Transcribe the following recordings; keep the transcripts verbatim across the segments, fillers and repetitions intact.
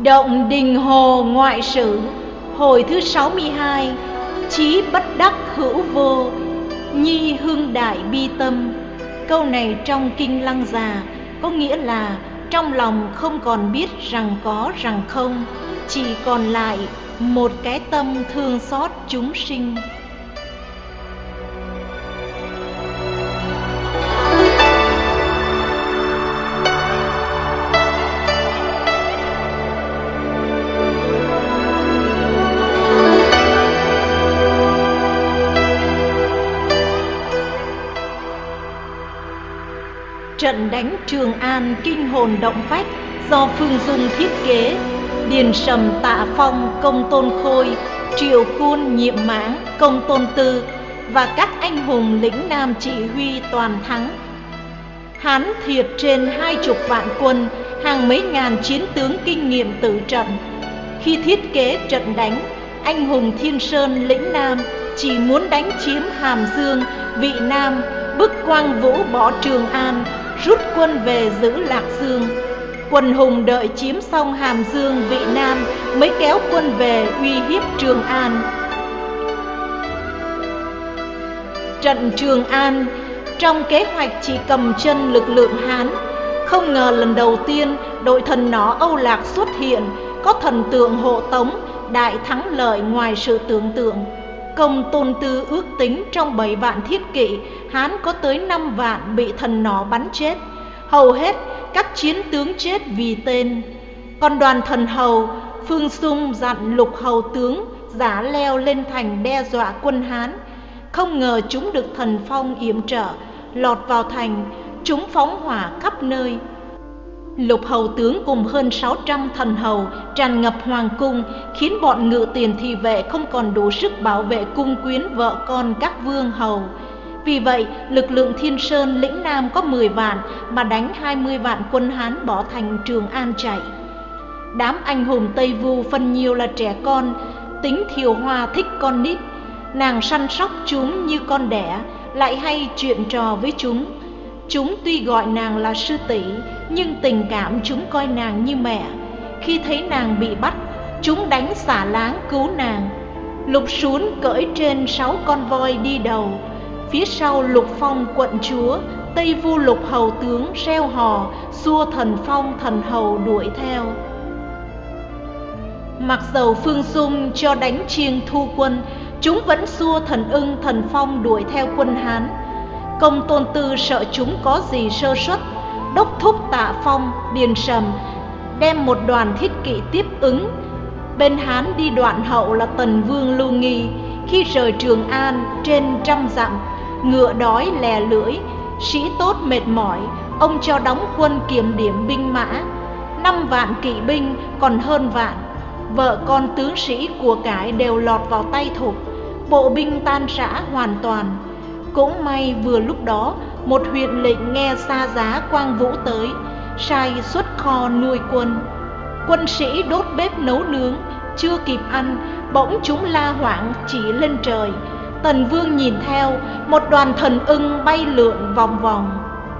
Động Đình Hồ Ngoại Sử, hồi thứ sáu mươi hai. Chí bất đắc hữu vô, nhi hưng đại bi tâm. Câu này trong Kinh Lăng Già có nghĩa là trong lòng không còn biết rằng có rằng không, chỉ còn lại một cái tâm thương xót chúng sinh. Trận đánh Trường An kinh hồn động phách do Phương Dung thiết kế, Điền Sầm, Tạ Phong, Công Tôn Khôi, Triệu Cun, Nhiệm Mãng, Công Tôn Tư và các anh hùng lĩnh Nam chỉ huy toàn thắng. Hán thiệt trên hai chục vạn quân, hàng mấy ngàn chiến tướng kinh nghiệm tử trận. Khi thiết kế trận đánh, anh hùng Thiên Sơn lĩnh Nam chỉ muốn đánh chiếm Hàm Dương, Vị Nam, bức Quang Vũ bỏ Trường An, rút quân về giữ Lạc Dương. Quần hùng đợi chiếm xong Hàm Dương, Vị Nam mới kéo quân về uy hiếp Trường An. Trận Trường An trong kế hoạch chỉ cầm chân lực lượng Hán, không ngờ lần đầu tiên đội thần nỏ Âu Lạc xuất hiện, có thần tượng hộ tống, đại thắng lợi ngoài sự tưởng tượng. Công Tôn Tư ước tính trong bảy vạn thiết kỵ, Hán có tới năm vạn bị thần nỏ bắn chết, hầu hết các chiến tướng chết vì tên. Còn đoàn thần hầu, Phương Dung dặn lục hầu tướng giả leo lên thành đe dọa quân Hán. Không ngờ chúng được thần phong yểm trợ, lọt vào thành, chúng phóng hỏa khắp nơi. Lục hầu tướng cùng hơn sáu trăm thần hầu tràn ngập hoàng cung, khiến bọn ngự tiền thị vệ không còn đủ sức bảo vệ cung quyến vợ con các vương hầu. Vì vậy, lực lượng Thiên Sơn lĩnh Nam có mười vạn mà đánh hai mươi vạn quân Hán bỏ thành Trường An chạy. Đám anh hùng Tây Vu phần nhiều là trẻ con, tính Thiều Hoa thích con nít. Nàng săn sóc chúng như con đẻ, lại hay chuyện trò với chúng. Chúng tuy gọi nàng là sư tỷ, nhưng tình cảm chúng coi nàng như mẹ. Khi thấy nàng bị bắt, chúng đánh xả láng cứu nàng. Lục Sún cưỡi trên sáu con voi đi đầu, phía sau Lục Phong quận chúa, Tây Vu lục hầu tướng reo hò, xua thần phong thần hầu đuổi theo. Mặc dầu Phương Dung cho đánh chiêng thu quân, chúng vẫn xua thần ưng thần phong đuổi theo quân Hán. Công Tôn Tư sợ chúng có gì sơ suất, đốc thúc Tạ Phong, Điền Sầm đem một đoàn thiết kỵ tiếp ứng. Bên Hán đi đoạn hậu là Tần Vương Lưu Nghi. Khi rời Trường An trên trăm dặm, ngựa đói lè lưỡi, sĩ tốt mệt mỏi, ông cho đóng quân kiểm điểm binh mã. Năm vạn kỵ binh còn hơn vạn, vợ con tướng sĩ của cải đều lọt vào tay Thục, bộ binh tan rã hoàn toàn. Cũng may vừa lúc đó, một huyện lệnh nghe xa giá Quang Vũ tới, sai xuất kho nuôi quân. Quân sĩ đốt bếp nấu nướng, chưa kịp ăn, bỗng chúng la hoảng chỉ lên trời. Tần Vương nhìn theo, một đoàn thần ưng bay lượn vòng vòng.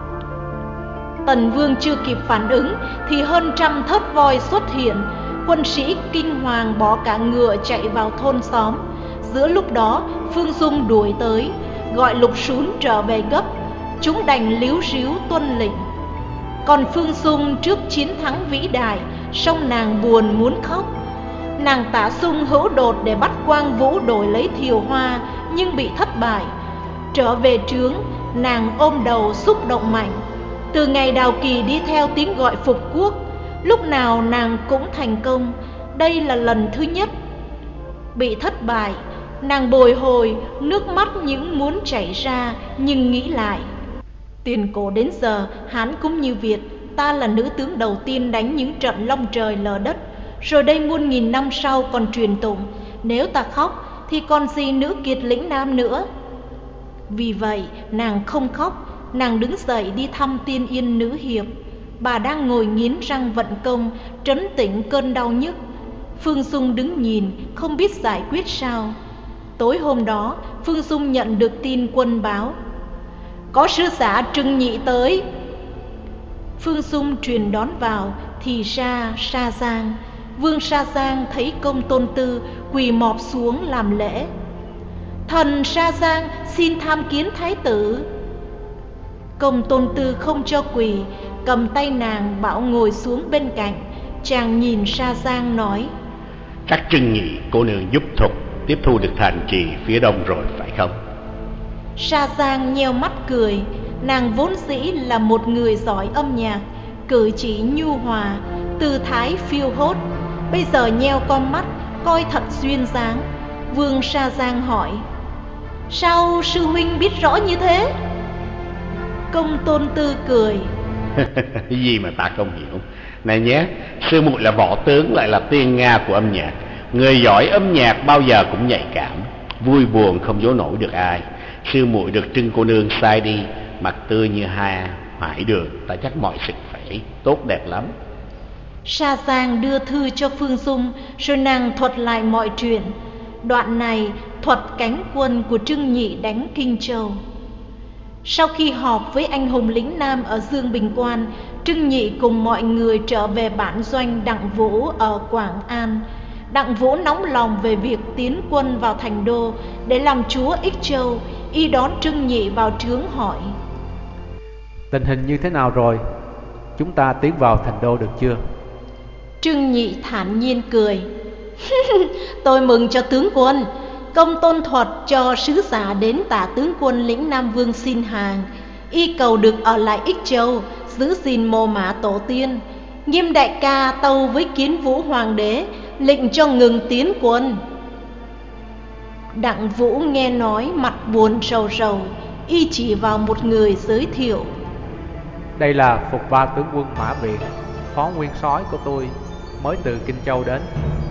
Tần Vương chưa kịp phản ứng thì hơn trăm thớt voi xuất hiện. Quân sĩ kinh hoàng bỏ cả ngựa chạy vào thôn xóm. Giữa lúc đó Phương Dung đuổi tới, gọi Lục Sún trở về gấp. Chúng đành líu ríu tuân lệnh. Còn Phương Dung trước chiến thắng vĩ đại, song nàng buồn muốn khóc. Nàng tả sung hữu đột để bắt Quang Vũ đổi lấy Thiều Hoa, nhưng bị thất bại. Trở về trướng, nàng ôm đầu xúc động mạnh. Từ ngày Đào Kỳ đi theo tiếng gọi phục quốc, lúc nào nàng cũng thành công. Đây là lần thứ nhất. Bị thất bại, nàng bồi hồi, nước mắt những muốn chảy ra, nhưng nghĩ lại. Tiền cổ đến giờ, Hán cũng như Việt, ta là nữ tướng đầu tiên đánh những trận long trời lở đất. Rồi đây muôn nghìn năm sau còn truyền tụng. Nếu ta khóc thì còn gì nữ kiệt lĩnh Nam nữa. Vì vậy nàng không khóc. Nàng đứng dậy đi thăm Tiên Yên nữ hiệp. Bà đang ngồi nghiến răng vận công, trấn tĩnh cơn đau nhức. Phương Dung đứng nhìn, không biết giải quyết sao. Tối hôm đó Phương Dung nhận được tin quân báo, có sứ giả Trưng Nhị tới. Phương Dung truyền đón vào, thì ra Sa Giang. Vương Sa Giang thấy Công Tôn Tư quỳ mọp xuống làm lễ. Thần Sa Giang xin tham kiến thái tử. Công Tôn Tư không cho quỳ, cầm tay nàng bảo ngồi xuống bên cạnh. Chàng nhìn Sa Giang nói: Chắc Trưng Nhị cô nương giúp Thục tiếp thu được thành trì phía đông rồi phải không? Sa Giang nheo mắt cười. Nàng vốn dĩ là một người giỏi âm nhạc, cử chỉ nhu hòa, tư thái phiêu hốt. Bây giờ nheo con mắt, coi thật duyên dáng. Vương Sa Giang hỏi: Sao sư huynh biết rõ như thế? Công Tôn Tư cười: Gì mà ta không hiểu. Này nhé, sư muội là võ tướng lại là tiên Nga của âm nhạc. Người giỏi âm nhạc bao giờ cũng nhạy cảm, vui buồn không giấu nổi được ai. Sư muội được Trưng cô nương sai đi, mặt tươi như hoa hải đường, ta chắc mọi sự phải tốt đẹp lắm. Sa Giang đưa thư cho Phương Dung, rồi nàng thuật lại mọi chuyện. Đoạn này thuật cánh quân của Trưng Nhị đánh Kinh Châu. Sau khi họp với anh hùng lĩnh Nam ở Dương Bình Quan, Trưng Nhị cùng mọi người trở về bản doanh Đặng Vũ ở Quảng An. Đặng Vũ nóng lòng về việc tiến quân vào thành đô để làm chúa Ích Châu. Y đón Trưng Nhị vào trướng hỏi: Tình hình như thế nào rồi? Chúng ta tiến vào thành đô được chưa? Trưng Nhị thản nhiên cười: Tôi mừng cho tướng quân. Công Tôn Thuật cho sứ giả đến tả tướng quân lĩnh Nam Vương xin hàng. Y cầu được ở lại Ích Châu, giữ gìn mồ mả tổ tiên. Nghiêm đại ca tâu với Kiến Vũ hoàng đế, lệnh cho ngừng tiến quân. Đặng Vũ nghe nói mặt buồn rầu rầu. Y chỉ vào một người giới thiệu: Đây là Phục Ba tướng quân Mã Viện, phó nguyên soái của tôi, mới từ Kinh Châu đến.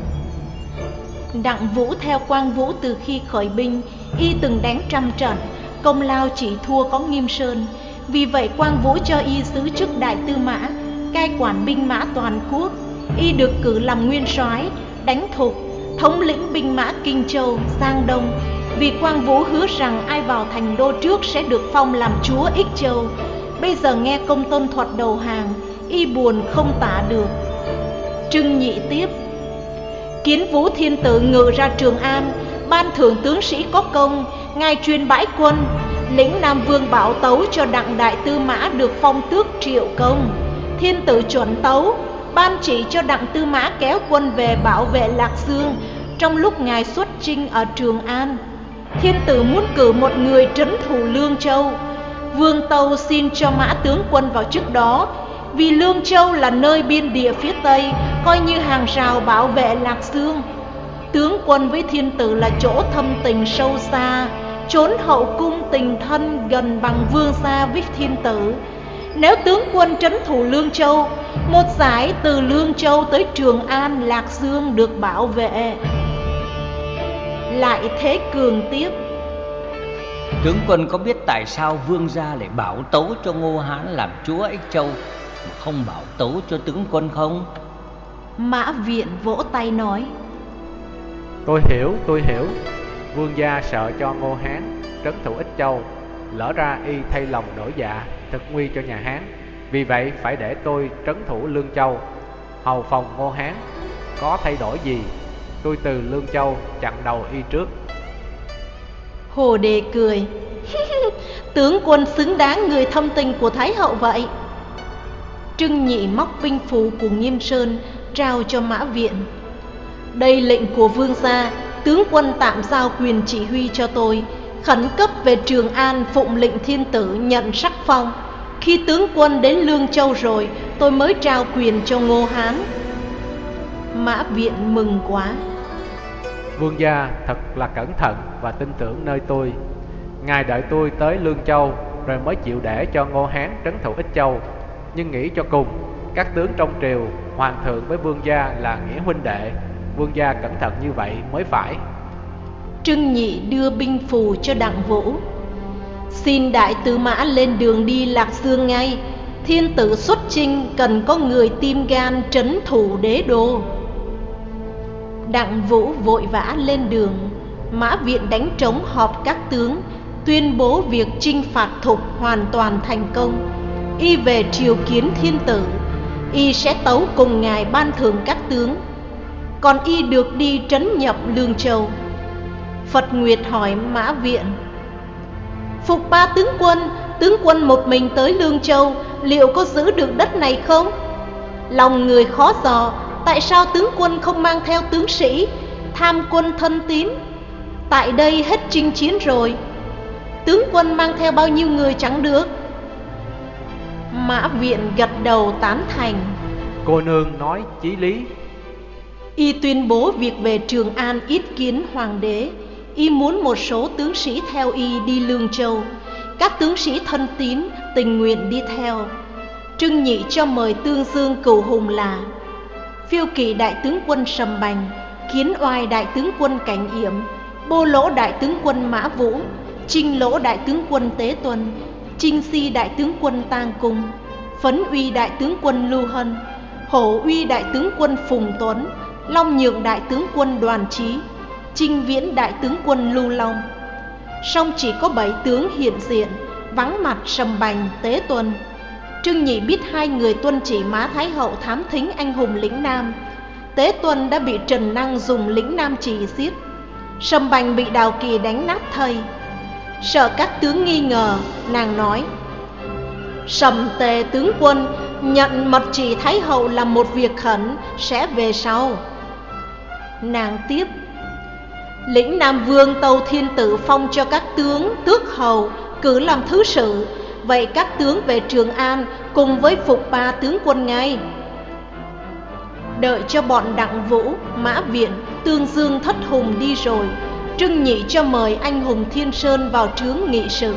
Đặng Vũ theo Quang Vũ từ khi khởi binh. Y từng đánh trăm trận, công lao chỉ thua có Nghiêm Sơn. Vì vậy Quang Vũ cho y giữ chức đại tư mã, cai quản binh mã toàn quốc. Y được cử làm nguyên soái, đánh Thục, thống lĩnh binh mã Kinh Châu, Giang Đông. Vì Quang Vũ hứa rằng ai vào thành đô trước sẽ được phong làm chúa Ích Châu. Bây giờ nghe Công Tôn Thuật đầu hàng, y buồn không tả được. Trưng Nhị tiếp: Kiến Vũ thiên tử ngự ra Trường An, ban thưởng tướng sĩ có công, ngài truyền bãi quân. Lĩnh Nam Vương bảo tấu cho Đặng đại tư mã được phong tước Triệu Công. Thiên tử chuẩn tấu, ban chỉ cho Đặng tư mã kéo quân về bảo vệ Lạc Dương trong lúc ngài xuất chinh ở Trường An. Thiên tử muốn cử một người trấn thủ Lương Châu. Vương tâu xin cho Mã tướng quân vào chức đó, vì Lương Châu là nơi biên địa phía Tây, coi như hàng rào bảo vệ Lạc Dương. Tướng quân với thiên tử là chỗ thâm tình sâu xa, trốn hậu cung tình thân gần bằng vương gia với thiên tử. Nếu tướng quân trấn thủ Lương Châu, một dải từ Lương Châu tới Trường An, Lạc Dương được bảo vệ. Lại Thế Cường tiếp: Tướng quân có biết tại sao vương gia lại bảo tấu cho Ngô Hán làm chúa Ích Châu mà không bảo tấu cho tướng quân không? Mã Viện vỗ tay nói: Tôi hiểu, tôi hiểu. Vương gia sợ cho Ngô Hán trấn thủ Ích Châu, lỡ ra y thay lòng đổi dạ, thực nguy cho nhà Hán. Vì vậy phải để tôi trấn thủ Lương Châu, hầu phòng Ngô Hán. Có thay đổi gì, tôi từ Lương Châu chặn đầu y trước. Hồ Đề cười: Tướng quân xứng đáng người thâm tình của Thái hậu vậy. Trưng Nhị móc binh phù của Nghiêm Sơn trao cho Mã Viện: Đây lệnh của vương gia, tướng quân tạm giao quyền chỉ huy cho tôi, khẩn cấp về Trường An phụng lệnh thiên tử nhận sắc phong. Khi tướng quân đến Lương Châu rồi, tôi mới trao quyền cho Ngô Hán. Mã Viện mừng quá: Vương gia thật là cẩn thận và tin tưởng nơi tôi. Ngài đợi tôi tới Lương Châu rồi mới chịu để cho Ngô Hán trấn thủ Ích Châu. Nhưng nghĩ cho cùng, các tướng trong triều, hoàng thượng với vương gia là nghĩa huynh đệ, vương gia cẩn thận như vậy mới phải. Trưng Nhị đưa binh phù cho Đặng Vũ: Xin đại tư mã lên đường đi Lạc Dương ngay. Thiên tử xuất chinh cần có người tim gan trấn thủ đế đô. Đặng Vũ vội vã lên đường. Mã Viện đánh trống họp các tướng, tuyên bố việc chinh phạt Thục hoàn toàn thành công. Y về triều kiến thiên tử, y sẽ tấu cùng ngài ban thưởng các tướng. còn y được đi trấn nhập Lương Châu. Phật Nguyệt hỏi Mã Viện: Phục Ba tướng quân, tướng quân một mình tới Lương Châu, liệu có giữ được đất này không? Lòng người khó dò, tại sao tướng quân không mang theo tướng sĩ, tham quân thân tín? Tại đây hết chinh chiến rồi, tướng quân mang theo bao nhiêu người chẳng được? Mã Viện gật đầu tán thành. Cô nương nói chí lý. Y tuyên bố việc về Trường An yết kiến hoàng đế. Y muốn một số tướng sĩ theo y đi Lương Châu. Các tướng sĩ thân tín tình nguyện đi theo. Trưng Nhị cho mời Tương Dương Cửu Hùng là Phiêu Kỵ đại tướng quân Sầm Bành, Kiến Oai đại tướng quân Cảnh Yểm, Bô Lỗ đại tướng quân Mã Vũ, Trinh Lỗ đại tướng quân Tế Tuân, Trinh Si đại tướng quân Tang Cung, Phấn Uy đại tướng quân Lưu Hân, Hổ Uy đại tướng quân Phùng Tuấn, Long Nhượng đại tướng quân Đoàn Chí, Trinh Viễn đại tướng quân Lưu Long. Song chỉ có bảy tướng hiện diện, vắng mặt Sầm Bành, Tế Tuân. Trưng Nhị biết hai người tuân chỉ Mã Thái Hậu thám thính anh hùng lĩnh Nam. Tế Tuân đã bị Trần Năng dùng lĩnh Nam Trì giết. Sầm Bành bị Đào Kỳ đánh nát thây. Sợ các tướng nghi ngờ, nàng nói: Sầm Tề tướng quân nhận mật chỉ Thái Hậu làm một việc khẩn, sẽ về sau. Nàng tiếp: Lĩnh Nam Vương Tâu Thiên Tử phong cho các tướng tước hầu cử làm thứ sử, vậy các tướng về Trường An cùng với Phục Ba tướng quân ngay. Đợi cho bọn Đặng Vũ, Mã Viện, Tương Dương Thất Hùng đi rồi, Trưng Nhị cho mời anh hùng Thiên Sơn vào trướng nghị sự.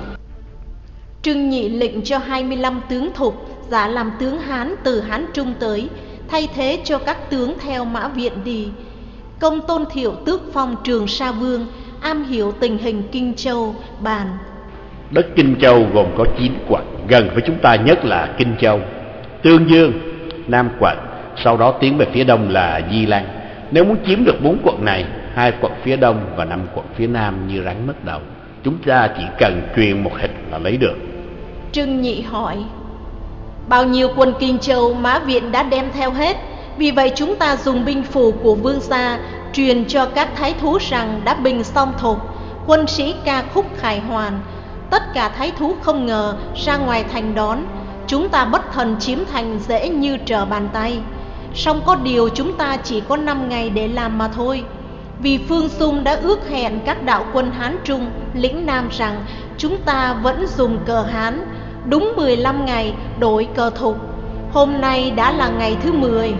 Trưng Nhị lệnh cho hai mươi lăm tướng thục giả làm tướng Hán từ Hán Trung tới, thay thế cho các tướng theo Mã Viện đi. Công Tôn Thiệu tước phong Trường Sa Vương, am hiểu tình hình Kinh Châu, bàn: Đất Kinh Châu gồm có chín quận, gần với chúng ta nhất là Kinh Châu, Tương Dương, Nam quận, sau đó tiến về phía đông là Di Lăng. Nếu muốn chiếm được bốn quận này, hai quận phía đông và năm quận phía nam như rắn mất đầu, chúng ta chỉ cần truyền một hịch là lấy được. Trưng Nhị hỏi: Bao nhiêu quân Kinh Châu Mã Viện đã đem theo hết, vì vậy chúng ta dùng binh phù của vương gia truyền cho các thái thú rằng đã bình xong thục, quân sĩ ca khúc khải hoàn. Tất cả thái thú không ngờ ra ngoài thành đón, chúng ta bất thần chiếm thành dễ như trở bàn tay. Song có điều chúng ta chỉ có năm ngày để làm mà thôi. Vì Phương Xung đã ước hẹn các đạo quân Hán Trung, lĩnh Nam rằng chúng ta vẫn dùng cờ Hán, đúng mười lăm ngày đổi cờ thục. Hôm nay đã là ngày thứ mười.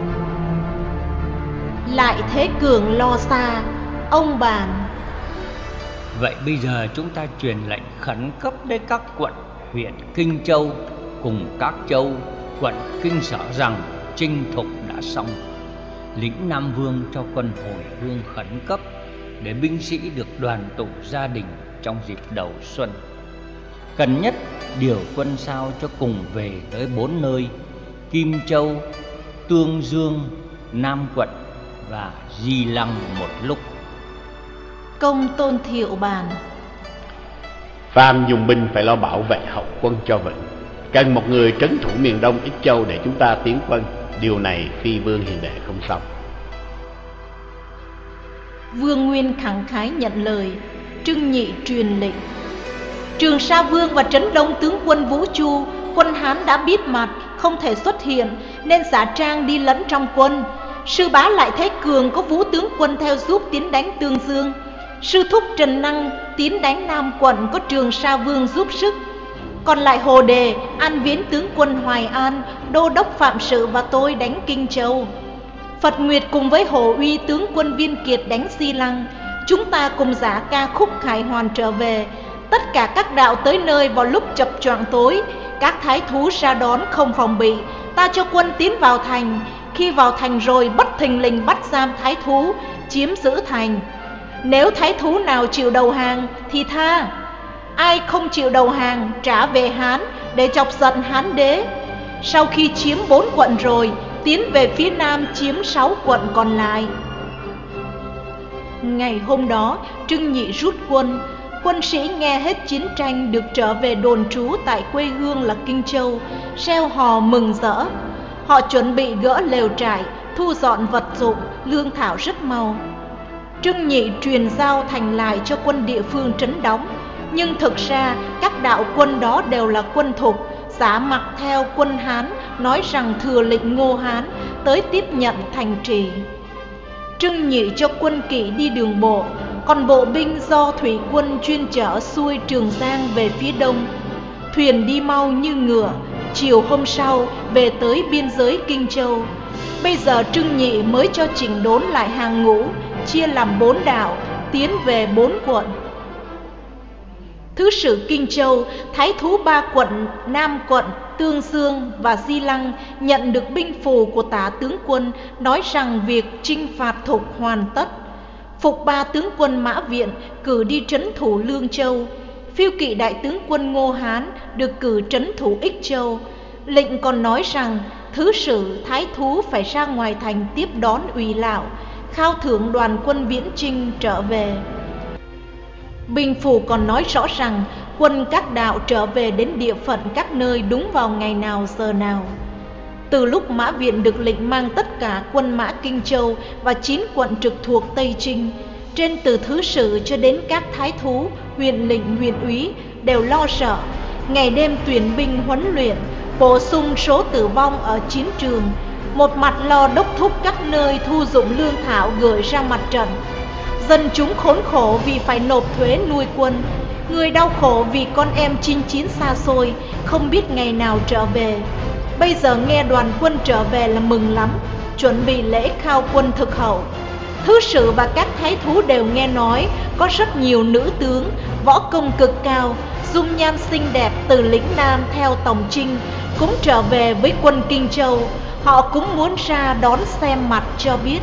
Lại Thế Cường lo xa, ông bàn: Vậy bây giờ chúng ta truyền lệnh khẩn cấp đến các quận huyện Kinh Châu cùng các châu quận Kinh Sở rằng chinh thục đã xong. Lĩnh Nam Vương cho quân hồi hương khẩn cấp để binh sĩ được đoàn tụ gia đình trong dịp đầu xuân. Cần nhất điều quân sao cho cùng về tới bốn nơi: Kim Châu, Tương Dương, Nam quận và Di Lăng một lúc. Công Tôn Thiệu bàn: Phàm dùng binh phải lo bảo vệ hậu quân cho vững, cần một người trấn thủ miền đông Ích Châu để chúng ta tiến quân. Điều này phi vương hiền đệ không xong. Vương Nguyên khẳng khái nhận lời. Trưng Nhị truyền lệnh: Trường Sa Vương và Trấn Đông tướng quân Vũ Chu, quân Hán đã biết mặt, không thể xuất hiện, nên giả trang đi lẫn trong quân. Sư bá Lại Thế Cường có Vũ tướng quân theo giúp tiến đánh Tương Dương. Sư thúc Trần Năng tiến đánh Nam quận có Trường Sa Vương giúp sức. Còn lại Hồ Đề, An Viễn tướng quân Hoài An, Đô đốc Phạm Sự và tôi đánh Kinh Châu. Phật Nguyệt cùng với Hồ Uy tướng quân Viên Kiệt đánh Di Lăng. Chúng ta cùng giả ca khúc khải hoàn trở về. Tất cả các đạo tới nơi vào lúc chập choạng tối. Các thái thú ra đón không phòng bị. Ta cho quân tiến vào thành. Khi vào thành rồi bất thình lình bắt giam thái thú, chiếm giữ thành. Nếu thái thú nào chịu đầu hàng thì tha, ai không chịu đầu hàng trả về Hán để chọc giận Hán đế. Sau khi chiếm bốn quận rồi, tiến về phía nam chiếm sáu quận còn lại. Ngày hôm đó, Trưng Nhị rút quân. Quân sĩ nghe hết chiến tranh được trở về đồn trú tại quê hương là Kinh Châu, reo hò mừng rỡ. Họ chuẩn bị gỡ lều trại, thu dọn vật dụng, lương thảo rất mau. Trương Nhị truyền giao thành lại cho quân địa phương trấn đóng, nhưng thực ra các đạo quân đó đều là quân Thục, giả mặc theo quân Hán, nói rằng thừa lệnh Ngô Hán tới tiếp nhận thành trì. Trương Nhị cho quân kỵ đi đường bộ, còn bộ binh do thủy quân chuyên chở xuôi Trường Giang về phía đông. Thuyền đi mau như ngựa, chiều hôm sau về tới biên giới Kinh Châu. Bây giờ Trương Nhị mới cho chỉnh đốn lại hàng ngũ, chia làm bốn đạo, tiến về bốn quận. Thứ sử Kinh Châu, thái thú ba quận Nam quận, Tương Dương và Di Lăng nhận được binh phù của tả tướng quân, nói rằng việc chinh phạt Thục hoàn tất. Phục ba tướng quân Mã Viện cử đi trấn thủ Lương Châu. Phiêu kỵ đại tướng quân Ngô Hán được cử trấn thủ Ích Châu. Lệnh còn nói rằng thứ sử thái thú phải ra ngoài thành tiếp đón ủy lão, khao thưởng đoàn quân viễn chinh trở về. Binh phù còn nói rõ rằng quân các đạo trở về đến địa phận các nơi đúng vào ngày nào giờ nào. Từ lúc Mã Viện được lệnh mang tất cả quân mã Kinh Châu và chín quận trực thuộc Tây Trinh, trên từ thứ sử cho đến các thái thú, huyện lệnh, huyện úy đều lo sợ, ngày đêm tuyển binh huấn luyện, bổ sung số tử vong ở chiến trường, một mặt lo đốc thúc các nơi thu dụng lương thảo gửi ra mặt trận. Dân chúng khốn khổ vì phải nộp thuế nuôi quân, người đau khổ vì con em chinh chiến xa xôi, không biết ngày nào trở về. Bây giờ nghe đoàn quân trở về là mừng lắm, chuẩn bị lễ khao quân thực hậu. Thứ sử và các thái thú đều nghe nói có rất nhiều nữ tướng, võ công cực cao, dung nhan xinh đẹp từ lĩnh Nam theo Tổng Trinh cũng trở về với quân Kinh Châu. Họ cũng muốn ra đón xem mặt cho biết.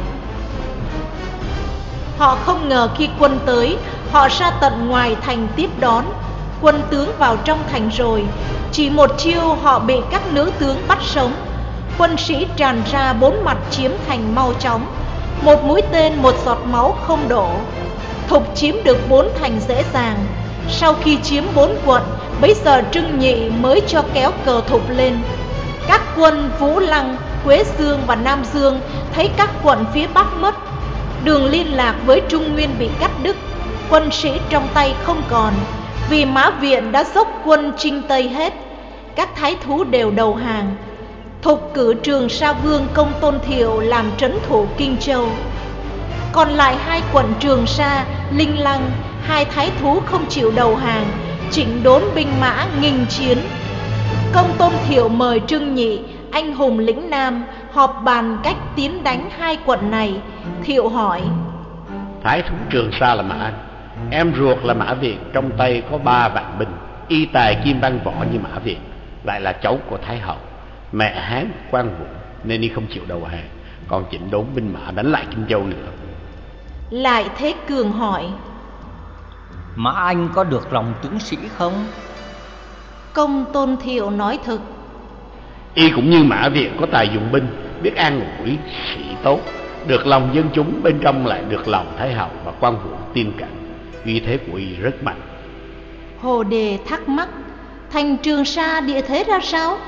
Họ không ngờ khi quân tới, họ ra tận ngoài thành tiếp đón. Quân tướng vào trong thành rồi, chỉ một chiêu họ bị các nữ tướng bắt sống. Quân sĩ tràn ra bốn mặt chiếm thành mau chóng, một mũi tên một giọt máu không đổ. Thục chiếm được bốn thành dễ dàng. Sau khi chiếm bốn quận, bấy giờ Trương Nhị mới cho kéo cờ Thục lên. Các quân Vũ Lăng, Quế Dương và Nam Dương thấy các quận phía Bắc mất, đường liên lạc với Trung Nguyên bị cắt đứt, quân sĩ trong tay không còn, vì Mã Viện đã dốc quân chinh Tây hết. Các thái thú đều đầu hàng. Thục cử Trường Sa Vương Công Tôn Thiệu làm trấn thủ Kinh Châu. Còn lại hai quận Trường Sa, Linh Lăng, hai thái thú không chịu đầu hàng, chỉnh đốn binh mã nghênh chiến. Công Tôn Thiệu mời Trương Nhị, anh hùng lĩnh Nam, họp bàn cách tiến đánh hai quận này. Thiệu hỏi: Thái thú Trường Sa là Mã Anh, em ruột là Mã Viện, trong tay có ba vạn binh, y tài kim văn võ như Mã Viện, lại là cháu của Thái hậu, mẹ Hán Quan Vũ, nên y không chịu đầu hàng, còn chỉnh đốn binh mã đánh lại Kinh Châu nữa. Lại Thế Cường hỏi: Mã Anh có được lòng tướng sĩ không? Công Tôn Thiệu nói thực: Y cũng như Mã Viện có tài dụng binh, biết an ủi sĩ tốt, được lòng dân chúng, bên trong lại được lòng Thái hậu và Quan Vũ tin cậy. Uy thế của y rất mạnh. Hồ Đề thắc mắc: thành Trường Sa địa thế ra sao?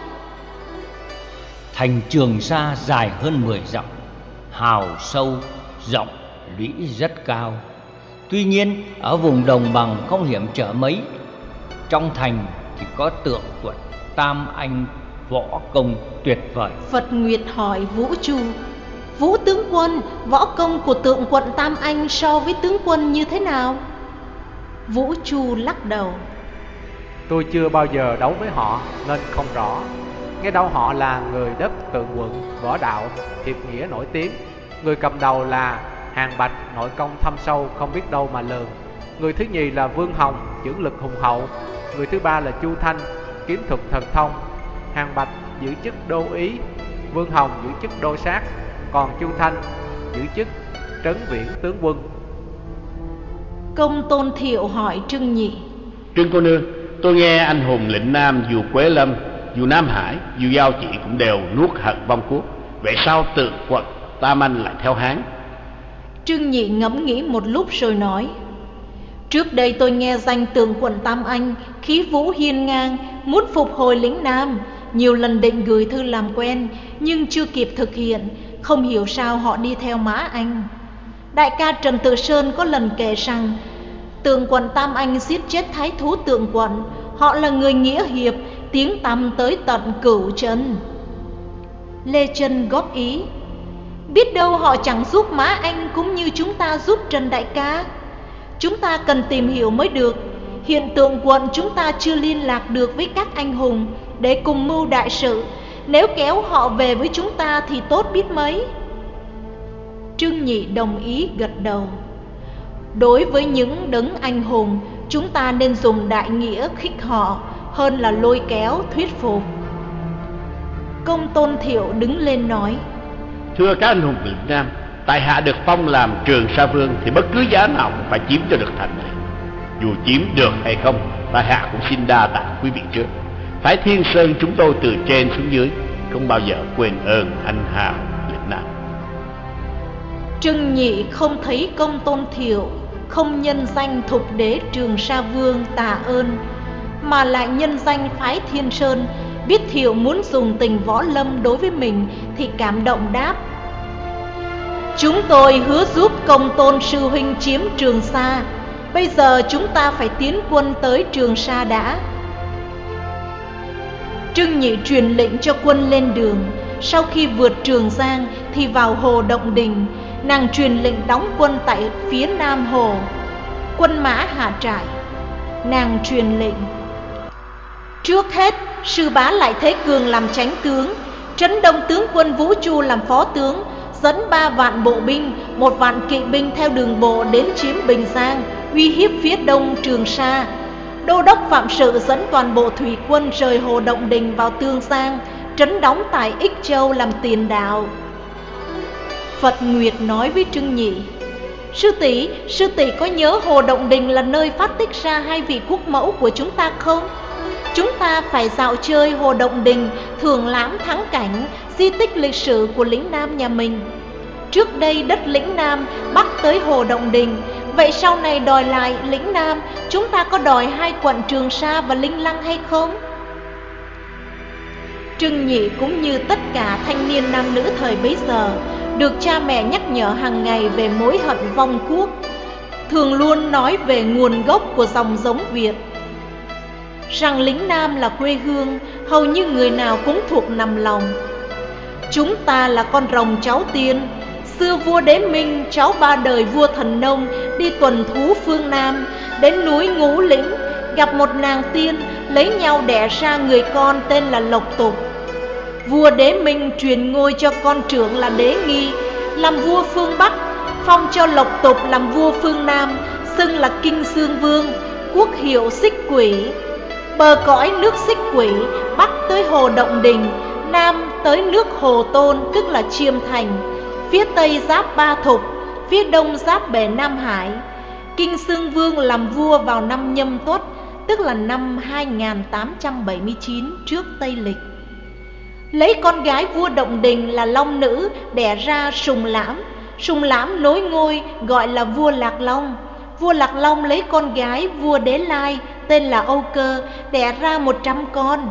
Thành Trường Sa dài hơn mười dặm, hào sâu, rộng, lũy rất cao. Tuy nhiên ở vùng đồng bằng không hiểm trở mấy. Trong thành thì có tượng quận Tam Anh võ công tuyệt vời. Phật Nguyệt hỏi Vũ Chu: Vũ tướng quân, võ công của tượng quận Tam Anh so với tướng quân như thế nào? Vũ Chu lắc đầu: Tôi chưa bao giờ đấu với họ nên không rõ. Nghe đâu họ là người đất Tượng Quận, võ đạo hiệp nghĩa nổi tiếng. Người cầm đầu là Hàn Bạch, nội công thâm sâu không biết đâu mà lường. Người thứ nhì là Vương Hồng, chưởng lực hùng hậu. Người thứ ba là Chu Thanh, kiếm thuật thần thông. Hàn Bạch giữ chức đô ý, Vương Hồng giữ chức đô sát, còn Chu Thanh giữ chức trấn viễn tướng quân. Công Tôn Thiệu hỏi Trương Nhị: Trương cô nương, tôi nghe anh hùng lĩnh Nam dù Quế Lâm, dù Nam Hải, dù Giao Chỉ cũng đều nuốt hận vong quốc. Vậy sao tượng quận Tam Anh lại theo Hán? Trương Nhị ngẫm nghĩ một lúc rồi nói: Trước đây tôi nghe danh tượng quận Tam Anh khí vũ hiên ngang, muốn phục hồi lĩnh Nam, nhiều lần định gửi thư làm quen, nhưng chưa kịp thực hiện. Không hiểu sao họ đi theo Má Anh. Đại ca Trần Tự Sơn có lần kể rằng Tượng Quận Tam Anh giết chết thái thú Tượng Quận. Họ là người nghĩa hiệp, tiếng tăm tới tận Cửu Trần. Lê Trân góp ý: biết đâu họ chẳng giúp Má Anh cũng như chúng ta giúp Trần đại ca. Chúng ta cần tìm hiểu mới được. Hiện Tượng Quận chúng ta chưa liên lạc được với các anh hùng để cùng mưu đại sự. Nếu kéo họ về với chúng ta thì tốt biết mấy. Trương Nhị đồng ý gật đầu. Đối với những đấng anh hùng, chúng ta nên dùng đại nghĩa khích họ hơn là lôi kéo thuyết phục. Công Tôn Thiệu đứng lên nói: thưa các anh hùng Việt Nam, tại hạ được phong làm Trường Sa Vương thì bất cứ giá nào cũng phải chiếm cho được thành này. Dù chiếm được hay không, tại hạ cũng xin đa tạ quý vị trước. Phái Thiên Sơn chúng tôi từ trên xuống dưới không bao giờ quên ơn anh hào lĩnh Nam. Trương Nhị không thấy Công Tôn Thiệu không nhân danh thục đế Trường Sa Vương tạ ơn, mà lại nhân danh phái Thiên Sơn. Biết Thiệu muốn dùng tình võ lâm đối với mình thì cảm động đáp: chúng tôi hứa giúp Công Tôn sư huynh chiếm Trường Sa. Bây giờ chúng ta phải tiến quân tới Trường Sa đã. Trương Nhị truyền lệnh cho quân lên đường. Sau khi vượt Trường Giang thì vào hồ Động Đình. Nàng truyền lệnh đóng quân tại phía nam hồ, quân mã hạ trại. Nàng truyền lệnh: trước hết sư bá Lại Thế Cường làm chánh tướng, Trấn Đông tướng quân Vũ Chu làm phó tướng, dẫn ba vạn bộ binh, một vạn kỵ binh theo đường bộ đến chiếm Bình Giang, uy hiếp phía đông Trường Sa. Đô đốc Phạm Sự dẫn toàn bộ thủy quân rời hồ Động Đình vào Tương Giang, trấn đóng tại Ích Châu làm tiền đạo. Phật Nguyệt nói với Trương Nhị: sư tỷ, sư tỷ có nhớ hồ Động Đình là nơi phát tích ra hai vị quốc mẫu của chúng ta không? Chúng ta phải dạo chơi hồ Động Đình, thưởng lãm thắng cảnh, di tích lịch sử của lĩnh Nam nhà mình. Trước đây đất lĩnh Nam bắc tới hồ Động Đình, vậy sau này đòi lại lĩnh Nam, chúng ta có đòi hai quận Trường Sa và Linh Lăng hay không? Trương Nhị cũng như tất cả thanh niên nam nữ thời bấy giờ, được cha mẹ nhắc nhở hàng ngày về mối hận vong quốc, thường luôn nói về nguồn gốc của dòng giống Việt, rằng lĩnh Nam là quê hương, hầu như người nào cũng thuộc nằm lòng. Chúng ta là con rồng cháu tiên. Xưa vua Đế Minh, cháu ba đời vua Thần Nông, đi tuần thú phương Nam, đến núi Ngũ Lĩnh, gặp một nàng tiên, lấy nhau đẻ ra người con tên là Lộc Tục. Vua Đế Minh truyền ngôi cho con trưởng là Đế Nghi, làm vua phương Bắc, phong cho Lộc Tục làm vua phương Nam, xưng là Kinh Xương Vương, quốc hiệu Xích Quỷ. Bờ cõi nước Xích Quỷ, bắc tới hồ Động Đình, nam tới nước Hồ Tôn tức là Chiêm Thành, phía tây giáp Ba Thục, phía đông giáp bể Nam Hải. Kinh Xương Vương làm vua vào năm Nhâm Tuất, tức là năm hai nghìn tám trăm bảy mươi chín trước Tây Lịch. Lấy con gái vua Động Đình là Long Nữ, đẻ ra Sùng Lãm. Sùng Lãm nối ngôi gọi là vua Lạc Long. Vua Lạc Long lấy con gái vua Đế Lai tên là Âu Cơ, đẻ ra một trăm con.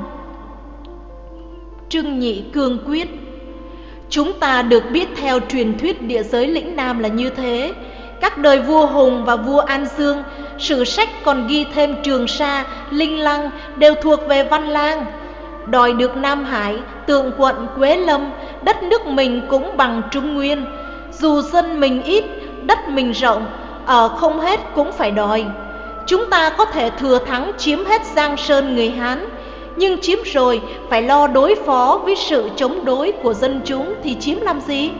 Trương Nhị cương quyết: chúng ta được biết theo truyền thuyết địa giới lĩnh Nam là như thế. Các đời vua Hùng và vua An Dương, sử sách còn ghi thêm Trường Sa, Linh Lăng đều thuộc về Văn Lang. Đòi được Nam Hải, Tượng Quận, Quế Lâm, đất nước mình cũng bằng Trung Nguyên. Dù dân mình ít, đất mình rộng, ở không hết cũng phải đòi. Chúng ta có thể thừa thắng chiếm hết Giang Sơn người Hán, nhưng chiếm rồi phải lo đối phó với sự chống đối của dân chúng thì chiếm làm gì?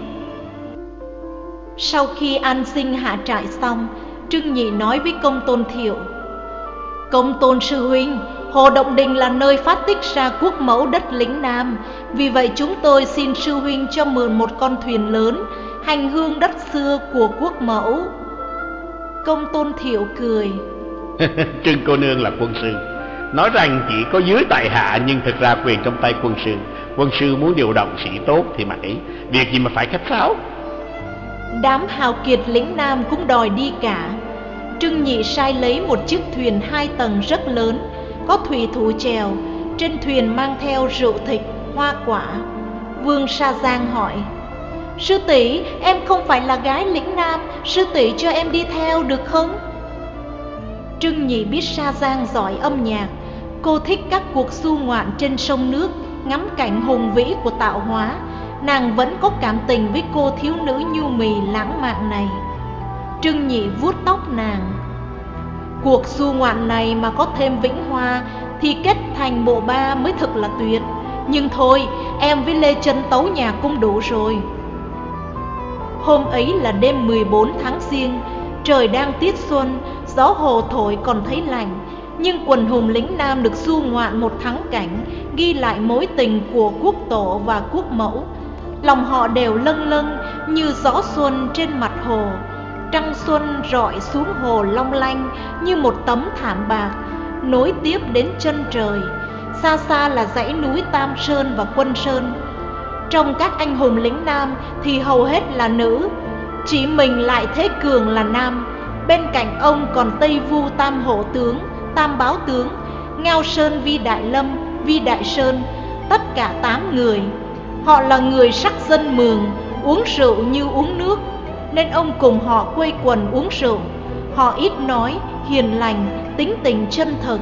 Sau khi an sinh hạ trại xong, Trương Nhị nói với Công Tôn Thiệu: Công Tôn sư huynh, hồ Động Đình là nơi phát tích ra quốc mẫu đất lĩnh Nam. Vì vậy chúng tôi xin sư huynh cho mượn một con thuyền lớn, hành hương đất xưa của quốc mẫu. Công Tôn Thiệu cười: Trương cô nương là quân sư, nói rằng chỉ có dưới tại hạ, nhưng thực ra quyền trong tay quân sư. Quân sư muốn điều động sĩ tốt thì mặc ý, việc gì mà phải khách sáo. Đám hào kiệt lĩnh Nam cũng đòi đi cả. Trương Nhị sai lấy một chiếc thuyền hai tầng rất lớn, có thủy thủ chèo, trên thuyền mang theo rượu thịt, hoa quả. Vương Sa Giang hỏi: Sư tỷ, em không phải là gái lĩnh nam, sư tỷ cho em đi theo được không? Trưng Nhị biết Sa Giang giỏi âm nhạc, cô thích các cuộc du ngoạn trên sông nước, ngắm cảnh hùng vĩ của tạo hóa. Nàng vẫn có cảm tình với cô thiếu nữ nhu mì lãng mạn này. Trưng Nhị vuốt tóc nàng: Cuộc du ngoạn này mà có thêm Vĩnh Hoa thì kết thành bộ ba mới thực là tuyệt. Nhưng thôi, em với Lê Chân tấu nhạc cũng đủ rồi. Hôm ấy là đêm mười bốn tháng Giêng, trời đang tiết xuân, gió hồ thổi còn thấy lạnh. Nhưng quần hùng lĩnh nam được du ngoạn một thắng cảnh, ghi lại mối tình của quốc tổ và quốc mẫu. Lòng họ đều lâng lâng như gió xuân trên mặt hồ. Trăng xuân rọi xuống hồ long lanh như một tấm thảm bạc, nối tiếp đến chân trời. Xa xa là dãy núi Tam Sơn và Quân Sơn. Trong các anh hùng lĩnh nam thì hầu hết là nữ, chỉ mình Lại Thế Cường là nam. Bên cạnh ông còn Tây Vu Tam Hổ Tướng, Tam Báo Tướng, Ngao Sơn Vi Đại Lâm, Vi Đại Sơn, tất cả tám người. Họ là người sắc dân Mường, uống rượu như uống nước, nên ông cùng họ quây quần uống rượu. Họ ít nói, hiền lành, tính tình chân thực.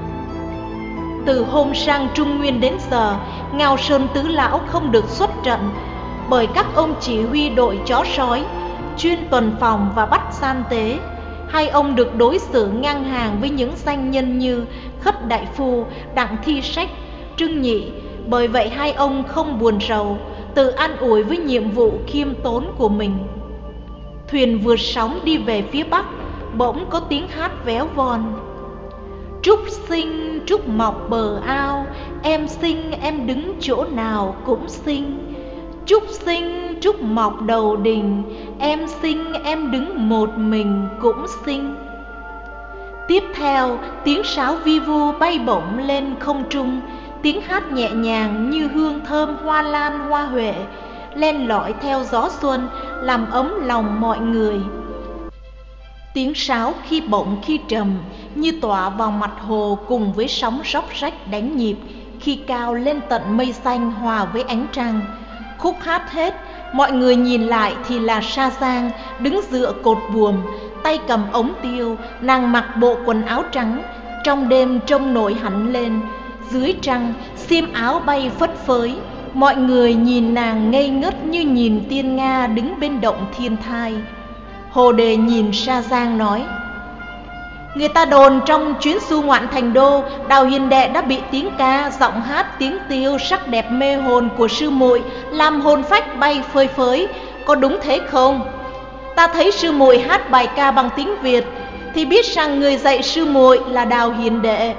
Từ hôm sang Trung Nguyên đến giờ, Ngao Sơn Tứ Lão không được xuất trận, bởi các ông chỉ huy đội chó sói, chuyên tuần phòng và bắt gian tế. Hai ông được đối xử ngang hàng với những danh nhân như Khất Đại Phu, Đặng Thi Sách, Trưng Nhị. Bởi vậy hai ông không buồn rầu, tự an ủi với nhiệm vụ khiêm tốn của mình. Thuyền vượt sóng đi về phía bắc, bỗng có tiếng hát véo von: Trúc xinh trúc mọc bờ ao, em xinh em đứng chỗ nào cũng xinh. Trúc xinh trúc mọc đầu đình, em xinh em đứng một mình cũng xinh. Tiếp theo, tiếng sáo vi vu bay bổng lên không trung. Tiếng hát nhẹ nhàng như hương thơm hoa lan hoa huệ, len lỏi theo gió xuân, làm ấm lòng mọi người. Tiếng sáo khi bổng khi trầm, như tỏa vào mặt hồ cùng với sóng róc rách đánh nhịp, khi cao lên tận mây xanh hòa với ánh trăng. Khúc hát hết, mọi người nhìn lại thì là Sa Giang đứng dựa cột buồm, tay cầm ống tiêu. Nàng mặc bộ quần áo trắng, trong đêm trông nổi hẳn lên. Dưới trăng, xiêm áo bay phất phới. Mọi người nhìn nàng ngây ngất như nhìn tiên Nga đứng bên động thiên thai. Hồ Đề nhìn Sa Giang nói: Người ta đồn trong chuyến du ngoạn thành đô, Đào Hiền Đệ đã bị tiếng ca, giọng hát, tiếng tiêu sắc đẹp mê hồn của sư muội làm hồn phách bay phơi phới. Có đúng thế không? Ta thấy sư muội hát bài ca bằng tiếng Việt thì biết rằng người dạy sư muội là Đào Hiền Đệ.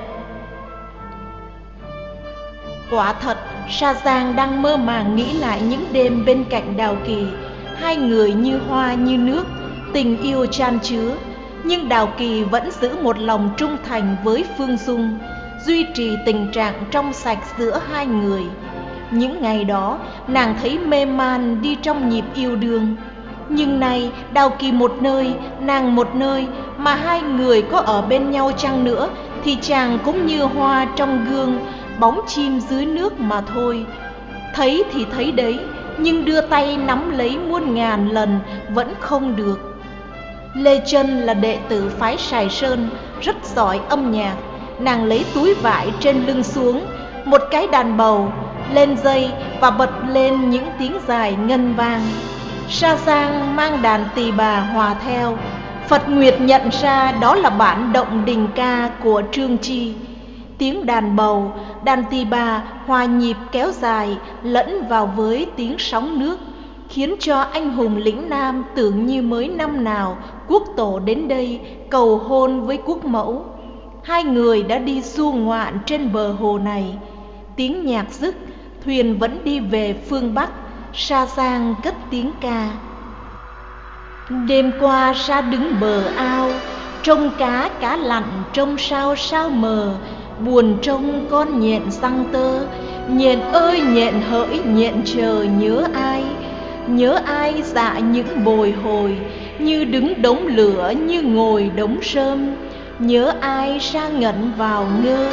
Quả thật, Sa Giang đang mơ màng nghĩ lại những đêm bên cạnh Đào Kỳ. Hai người như hoa như nước, tình yêu chan chứa. Nhưng Đào Kỳ vẫn giữ một lòng trung thành với Phương Dung, duy trì tình trạng trong sạch giữa hai người. Những ngày đó, nàng thấy mê man đi trong nhịp yêu đương. Nhưng nay, Đào Kỳ một nơi, nàng một nơi, mà hai người có ở bên nhau chăng nữa thì chàng cũng như hoa trong gương, bóng chim dưới nước mà thôi. Thấy thì thấy đấy, nhưng đưa tay nắm lấy muôn ngàn lần vẫn không được. Lê Chân là đệ tử phái Sài Sơn, rất giỏi âm nhạc. Nàng lấy túi vải trên lưng xuống, một cái đàn bầu, lên dây và bật lên những tiếng dài ngân vang. Sa Giang mang đàn tỳ bà hòa theo. Phật Nguyệt nhận ra đó là bản động đình ca của Trương Chi. Tiếng đàn bầu, đàn tỳ bà hòa nhịp kéo dài, lẫn vào với tiếng sóng nước, khiến cho anh hùng lĩnh nam tưởng như mới năm nào quốc tổ đến đây cầu hôn với quốc mẫu. Hai người đã đi du ngoạn trên bờ hồ này. Tiếng nhạc dứt, thuyền vẫn đi về phương Bắc. Sa Giang cất tiếng ca: Đêm qua ra đứng bờ ao, trông cá cá lặn trông sao sao mờ. Buồn trông con nhện răng tơ, nhện ơi nhện hỡi nhện chờ nhớ ai. Nhớ ai dạ những bồi hồi, như đứng đống lửa như ngồi đống rơm. Nhớ ai ra ngẩn vào ngơ,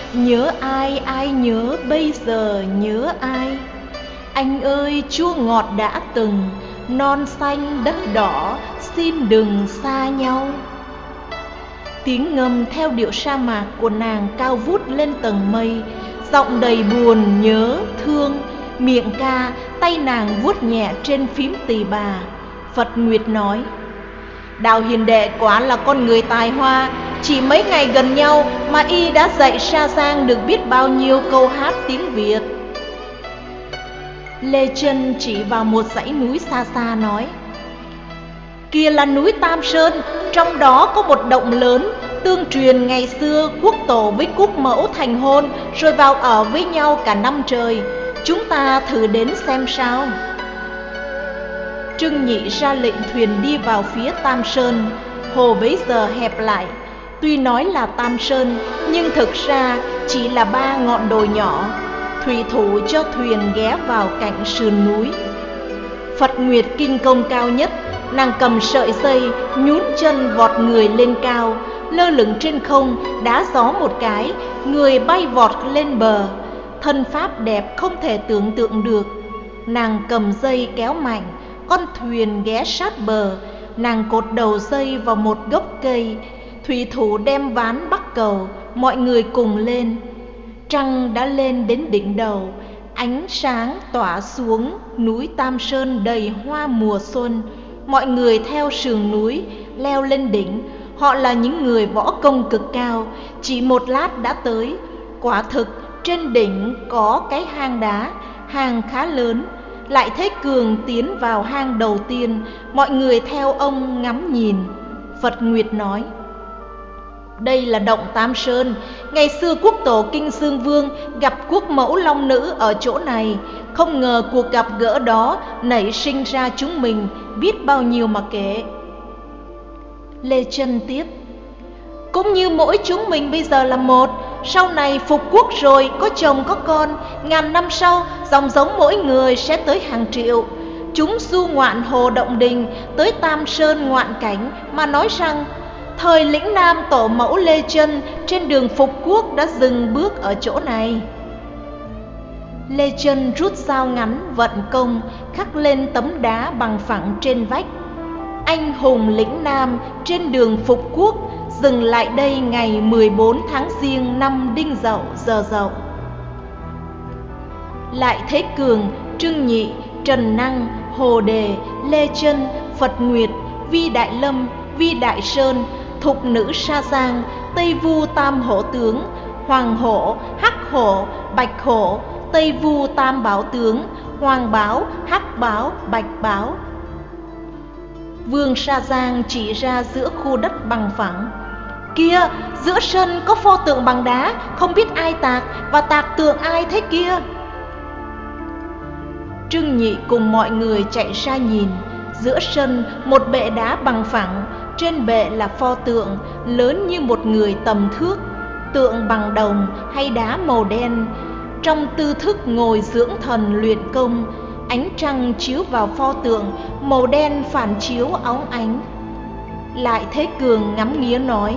nhớ ai, ai nhớ bây giờ nhớ ai. Anh ơi chua ngọt đã từng, non xanh đất đỏ, xin đừng xa nhau. Tiếng ngâm theo điệu sa mạc của nàng cao vút lên tầng mây, giọng đầy buồn nhớ thương, miệng ca, tay nàng vuốt nhẹ trên phím tỳ bà. Phật Nguyệt nói: Đạo Hiền Đệ quả là con người tài hoa, chỉ mấy ngày gần nhau mà y đã dạy Sa Giang được biết bao nhiêu câu hát tiếng Việt. Lê Chân chỉ vào một dãy núi xa xa nói: Kia là núi Tam Sơn, trong đó có một động lớn, tương truyền ngày xưa Quốc Tổ với Quốc Mẫu thành hôn rồi vào ở với nhau cả năm trời. Chúng ta thử đến xem sao. Trương Nhị ra lệnh thuyền đi vào phía Tam Sơn. Hồ bấy giờ hẹp lại, tuy nói là Tam Sơn nhưng thực ra chỉ là ba ngọn đồi nhỏ. Thủy thủ cho thuyền ghé vào cạnh sườn núi. Phật Nguyệt kinh công cao nhất, nàng cầm sợi dây nhún chân vọt người lên cao, lơ lửng trên không, đá gió một cái, người bay vọt lên bờ. Thân pháp đẹp không thể tưởng tượng được. Nàng cầm dây kéo mạnh, con thuyền ghé sát bờ. Nàng cột đầu dây vào một gốc cây. Thủy thủ đem ván bắt cầu, mọi người cùng lên. Trăng đã lên đến đỉnh đầu, ánh sáng tỏa xuống núi Tam Sơn đầy hoa mùa xuân. Mọi người theo sườn núi leo lên đỉnh. Họ là những người võ công cực cao, chỉ một lát đã tới. Quả thực trên đỉnh có cái hang đá, hang khá lớn. Lại Thế Cường tiến vào hang đầu tiên, mọi người theo ông ngắm nhìn. Phật Nguyệt nói: Đây là động Tam Sơn. Ngày xưa Quốc Tổ Kinh Dương Vương gặp Quốc Mẫu Long Nữ ở chỗ này. Không ngờ cuộc gặp gỡ đó nảy sinh ra chúng mình biết bao nhiêu mà kể. Lê Chân tiếp: Cũng như mỗi chúng mình bây giờ là một. Sau này phục quốc rồi, có chồng có con, ngàn năm sau dòng giống mỗi người sẽ tới hàng triệu. Chúng du ngoạn Hồ Động Đình, tới Tam Sơn ngoạn cảnh, mà nói rằng thời lĩnh Nam tổ mẫu Lê Chân trên đường phục quốc đã dừng bước ở chỗ này. Lê Chân rút dao ngắn vận công, khắc lên tấm đá bằng phẳng trên vách: Anh hùng lĩnh Nam trên đường phục quốc, dừng lại đây ngày mười bốn tháng Giêng năm Đinh Dậu giờ Dậu. Lại Thế Cường, Trương Nhị, Trần Năng, Hồ Đề, Lê Chân, Phật Nguyệt, Vi Đại Lâm, Vi Đại Sơn, Thục Nữ Sa Giang, Tây Vu Tam Hổ Tướng, Hoàng Hổ, Hắc Hổ, Bạch Hổ, Tây Vu Tam Bảo Tướng, Hoàng Báo, Hắc Báo, Bạch Báo. Vương Sa Giang chỉ ra giữa khu đất bằng phẳng: Kia, giữa sân có pho tượng bằng đá, không biết ai tạc, và tạc tượng ai thế kia. Trương Nhị cùng mọi người chạy ra nhìn. Giữa sân một bệ đá bằng phẳng, trên bệ là pho tượng lớn như một người tầm thước. Tượng bằng đồng hay đá màu đen, trong tư thức ngồi dưỡng thần luyện công. Ánh trăng chiếu vào pho tượng, màu đen phản chiếu óng ánh. Lại Thế Cường ngắm nghía nói: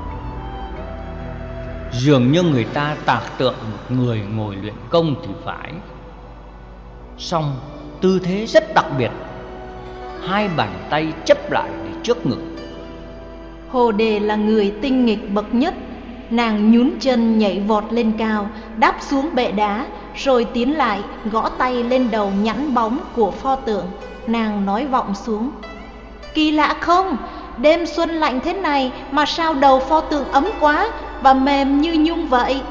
Dường như người ta tạc tượng một người ngồi luyện công thì phải. Song tư thế rất đặc biệt, hai bàn tay chấp lại để trước ngực. Hồ Đề là người tinh nghịch bậc nhất. Nàng nhún chân nhảy vọt lên cao, đáp xuống bệ đá, rồi tiến lại gõ tay lên đầu nhẵn bóng của pho tượng. Nàng nói vọng xuống: Kỳ lạ không? Đêm xuân lạnh thế này mà sao đầu pho tượng ấm quá và mềm như nhung vậy?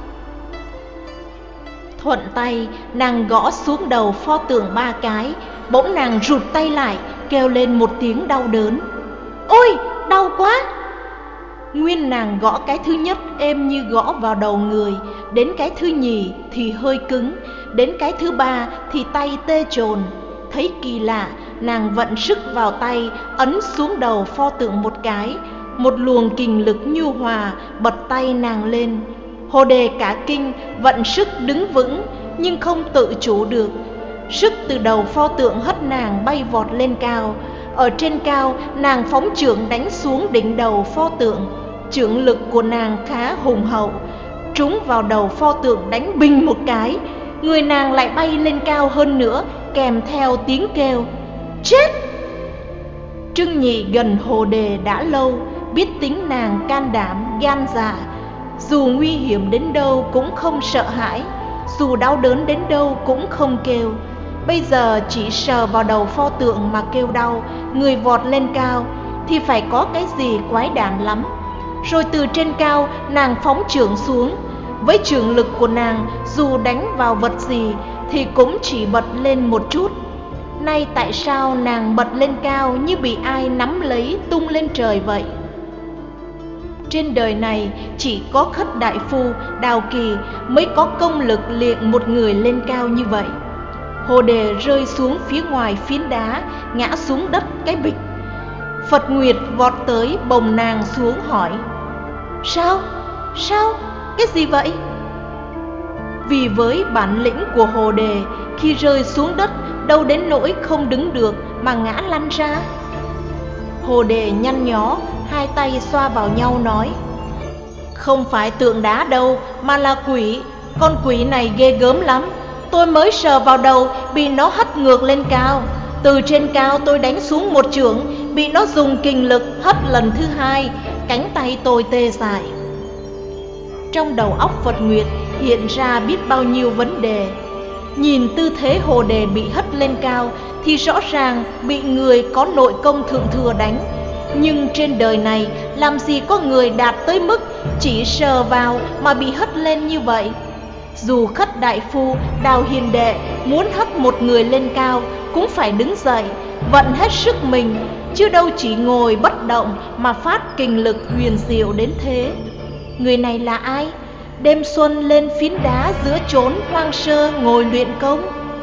Thuận tay nàng gõ xuống đầu pho tượng ba cái. Bỗng nàng rụt tay lại, kêu lên một tiếng đau đớn: Ôi, đau quá! Nguyên nàng gõ cái thứ nhất êm như gõ vào đầu người, đến cái thứ nhì thì hơi cứng, đến cái thứ ba thì tay tê chồn. Thấy kỳ lạ, nàng vận sức vào tay, ấn xuống đầu pho tượng một cái. Một luồng kình lực nhu hòa bật tay nàng lên. Hồ Đề cả kinh, vận sức đứng vững nhưng không tự chủ được. Sức từ đầu pho tượng hất nàng bay vọt lên cao. Ở trên cao, nàng phóng chưởng đánh xuống đỉnh đầu pho tượng. Chưởng lực của nàng khá hùng hậu, trúng vào đầu pho tượng đánh binh một cái. Người nàng lại bay lên cao hơn nữa, kèm theo tiếng kêu chết. Trưng Nhị gần Hồ Đề đã lâu, biết tính nàng can đảm, gan dạ. Dù nguy hiểm đến đâu cũng không sợ hãi, dù đau đớn đến đâu cũng không kêu. Bây giờ chỉ sờ vào đầu pho tượng mà kêu đau, người vọt lên cao, thì phải có cái gì quái đản lắm. Rồi từ trên cao nàng phóng chưởng xuống. Với chưởng lực của nàng, dù đánh vào vật gì thì cũng chỉ bật lên một chút. Nay tại sao nàng bật lên cao như bị ai nắm lấy tung lên trời vậy? Trên đời này chỉ có Khất Đại Phu, Đào Kỳ mới có công lực liệng một người lên cao như vậy. Hồ Đề rơi xuống phía ngoài phiến đá, ngã xuống đất cái bịch. Phật Nguyệt vọt tới bồng nàng xuống hỏi: Sao? Sao? Cái gì vậy? Vì với bản lĩnh của Hồ Đề, khi rơi xuống đất đâu đến nỗi không đứng được mà ngã lăn ra. Hồ Đề nhăn nhó, hai tay xoa vào nhau nói: Không phải tượng đá đâu, mà là quỷ. Con quỷ này ghê gớm lắm. Tôi mới sờ vào đầu, bị nó hất ngược lên cao. Từ trên cao tôi đánh xuống một chưởng, bị nó dùng kình lực hất lần thứ hai, cánh tay tôi tê dại. Trong đầu óc Phật Nguyệt hiện ra biết bao nhiêu vấn đề. Nhìn tư thế Hồ Đề bị hất lên cao thì rõ ràng bị người có nội công thượng thừa đánh. Nhưng trên đời này làm gì có người đạt tới mức chỉ sờ vào mà bị hất lên như vậy. Dù Khất Đại Phu, Đào Hiền Đệ muốn hất một người lên cao cũng phải đứng dậy, vận hết sức mình, chứ đâu chỉ ngồi bất động mà phát kình lực huyền diệu đến thế. Người này là ai? Đêm xuân lên phiến đá giữa chốn hoang sơ ngồi luyện công.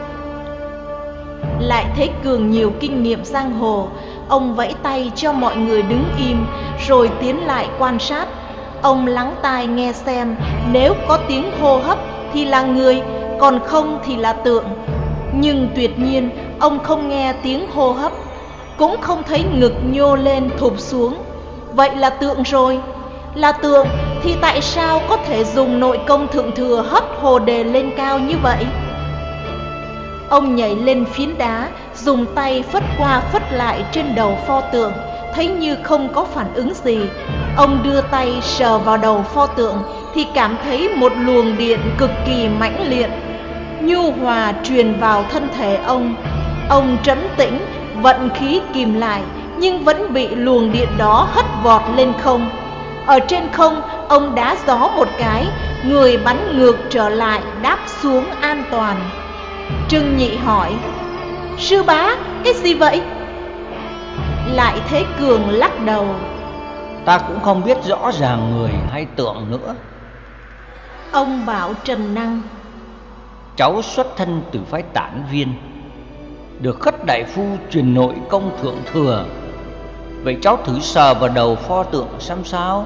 Lại Thế Cường nhiều kinh nghiệm giang hồ, ông vẫy tay cho mọi người đứng im rồi tiến lại quan sát. Ông lắng tai nghe xem, nếu có tiếng hô hấp thì là người, còn không thì là tượng. Nhưng tuyệt nhiên ông không nghe tiếng hô hấp, cũng không thấy ngực nhô lên thụp xuống. Vậy là tượng rồi. Là tượng thì tại sao có thể dùng nội công thượng thừa hất Hồ Đề lên cao như vậy? Ông nhảy lên phiến đá, dùng tay phất qua phất lại trên đầu pho tượng, thấy như không có phản ứng gì. Ông đưa tay sờ vào đầu pho tượng thì cảm thấy một luồng điện cực kỳ mãnh liệt, nhu hòa truyền vào thân thể ông. Ông trấn tĩnh, vận khí kìm lại, nhưng vẫn bị luồng điện đó hất vọt lên không. Ở trên không, ông đá gió một cái, người bắn ngược trở lại, đáp xuống an toàn. Trưng Nhị hỏi: Sư bá, cái gì vậy? Lại Thế Cường lắc đầu: Ta cũng không biết rõ ràng người hay tượng nữa. Ông bảo Trần Năng: Cháu xuất thân từ phái Tản Viên, được Khất Đại Phu truyền nội công thượng thừa. Vậy cháu thử sờ vào đầu pho tượng xem sao.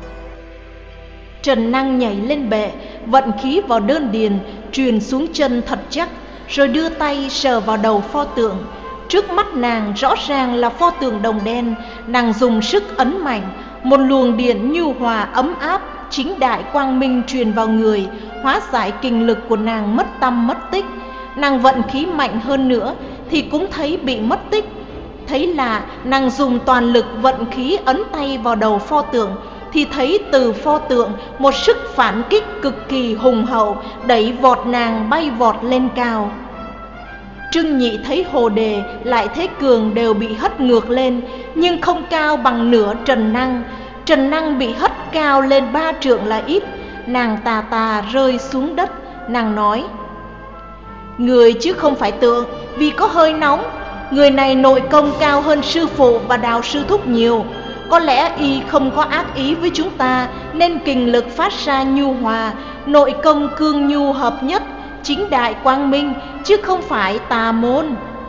Trần Năng nhảy lên bệ, vận khí vào đơn điền, truyền xuống chân thật chắc, rồi đưa tay sờ vào đầu pho tượng. Trước mắt nàng rõ ràng là pho tượng đồng đen. Nàng dùng sức ấn mạnh, một luồng điện nhu hòa ấm áp, chính đại quang minh truyền vào người, hóa giải kình lực của nàng mất tăm mất tích. Nàng vận khí mạnh hơn nữa thì cũng thấy bị mất tích. Thấy là nàng dùng toàn lực vận khí ấn tay vào đầu pho tượng thì thấy từ pho tượng một sức phản kích cực kỳ hùng hậu đẩy vọt nàng bay vọt lên cao. Trưng Nhị thấy Hồ Đề, Lại Thế Cường đều bị hất ngược lên, nhưng không cao bằng nửa Trần Năng. Trần Năng bị hất cao lên ba trượng là ít. Nàng tà tà rơi xuống đất. Nàng nói: Người chứ không phải tượng, vì có hơi nóng. Người này nội công cao hơn sư phụ và Đào sư thúc nhiều. Có lẽ y không có ác ý với chúng ta, nên kình lực phát ra nhu hòa, nội công cương nhu hợp nhất, chính đại quang minh, chứ không phải tà môn.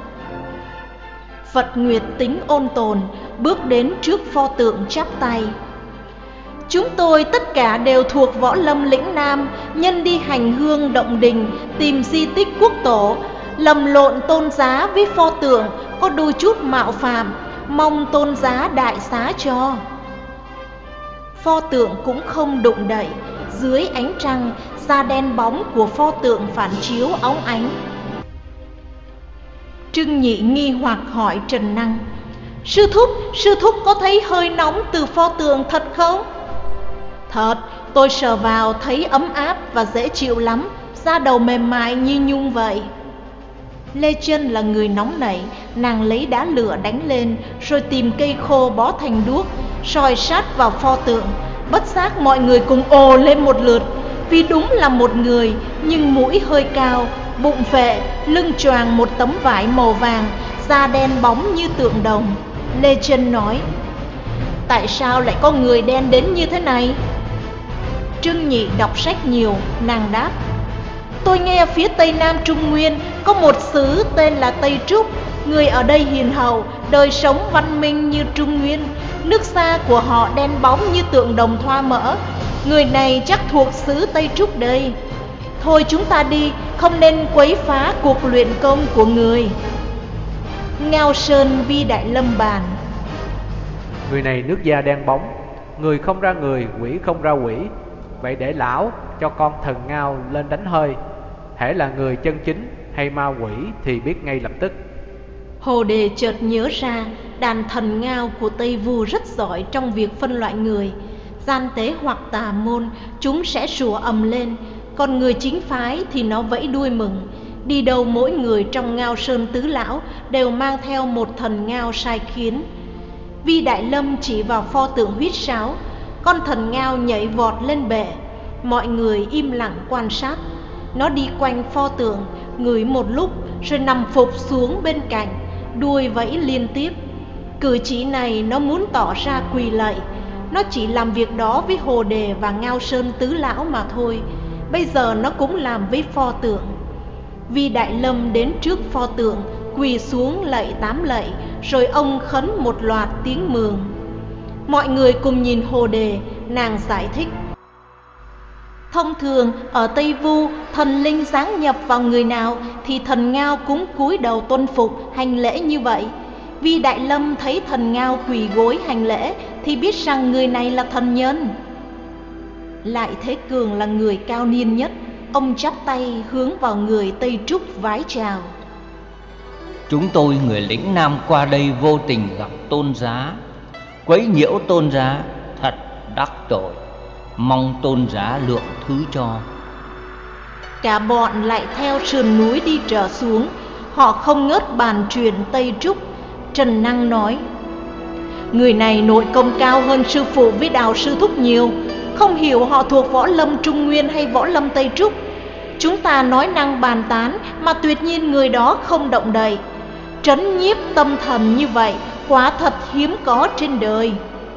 Phật Nguyệt tính ôn tồn, bước đến trước pho tượng chắp tay: Chúng tôi tất cả đều thuộc võ lâm lĩnh Nam, nhân đi hành hương động đình, tìm di tích quốc tổ, lầm lộn tôn giá với pho tượng, có đôi chút mạo phạm, mong tôn giá đại xá cho. Pho tượng cũng không đụng đậy, dưới ánh trăng, da đen bóng của pho tượng phản chiếu óng ánh. Trương Nhị nghi hoặc hỏi Trần Năng: Sư thúc, sư thúc có thấy hơi nóng từ pho tượng thật không? Thật, tôi sờ vào thấy ấm áp và dễ chịu lắm, da đầu mềm mại như nhung vậy. Lê Chân là người nóng nảy, nàng lấy đá lửa đánh lên, rồi tìm cây khô bó thành đuốc, soi sát vào pho tượng. Bất giác mọi người cùng ồ lên một lượt, vì đúng là một người, nhưng mũi hơi cao, bụng phệ, lưng choàng một tấm vải màu vàng, da đen bóng như tượng đồng. Lê Chân nói: Tại sao lại có người đen đến như thế này? Trương Nhị đọc sách nhiều, nàng đáp: Tôi nghe phía tây nam Trung Nguyên có một xứ tên là Tây Trúc. Người ở đây hiền hậu, đời sống văn minh như Trung Nguyên. Nước da của họ đen bóng như tượng đồng thoa mỡ. Người này chắc thuộc xứ Tây Trúc đây. Thôi chúng ta đi, không nên quấy phá cuộc luyện công của người. Ngao Sơn Vi Đại Lâm bàn: Người này nước da đen bóng, người không ra người, quỷ không ra quỷ. Vậy để lão cho con thần Ngao lên đánh hơi. Hễ là người chân chính hay ma quỷ thì biết ngay lập tức. Hồ Đề chợt nhớ ra đàn thần Ngao của Tây Vu rất giỏi trong việc phân loại người. Gian tế hoặc tà môn, chúng sẽ sủa ầm lên, còn người chính phái thì nó vẫy đuôi mừng. Đi đâu mỗi người trong Ngao Sơn tứ lão đều mang theo một thần Ngao sai khiến. Vi Đại Lâm chỉ vào pho tượng huýt sáo, con thần Ngao nhảy vọt lên bệ. Mọi người im lặng quan sát. Nó đi quanh pho tượng, ngửi một lúc rồi nằm phục xuống bên cạnh, đuôi vẫy liên tiếp. Cử chỉ này nó muốn tỏ ra quỳ lạy. Nó chỉ làm việc đó với Hồ Đề và Ngao Sơn tứ lão mà thôi. Bây giờ nó cũng làm với pho tượng. Vi Đại Lâm đến trước pho tượng, quỳ xuống lạy tám lạy, rồi ông khấn một loạt tiếng mường. Mọi người cùng nhìn Hồ Đề, nàng giải thích: Thông thường ở Tây Vu, thần linh giáng nhập vào người nào thì thần Ngao cũng cúi đầu tuân phục hành lễ như vậy. Vi Đại Lâm thấy thần Ngao quỳ gối hành lễ thì biết rằng người này là thần nhân. Lại Thế Cường là người cao niên nhất, ông chắp tay hướng vào người Tây Trúc vái chào: Chúng tôi người lĩnh Nam qua đây vô tình gặp tôn giá, quấy nhiễu tôn giá, thật đắc tội, mong tôn giá lượng thứ cho. Cả bọn lại theo sườn núi đi trở xuống. Họ không ngớt bàn truyền Tây Trúc. Trần Năng nói: Người này nội công cao hơn sư phụ với Đào sư thúc nhiều. Không hiểu họ thuộc võ lâm Trung Nguyên hay võ lâm Tây Trúc. Chúng ta nói năng bàn tán mà tuyệt nhiên người đó không động đậy. Trấn nhiếp tâm thần như vậy quả thật hiếm có trên đời.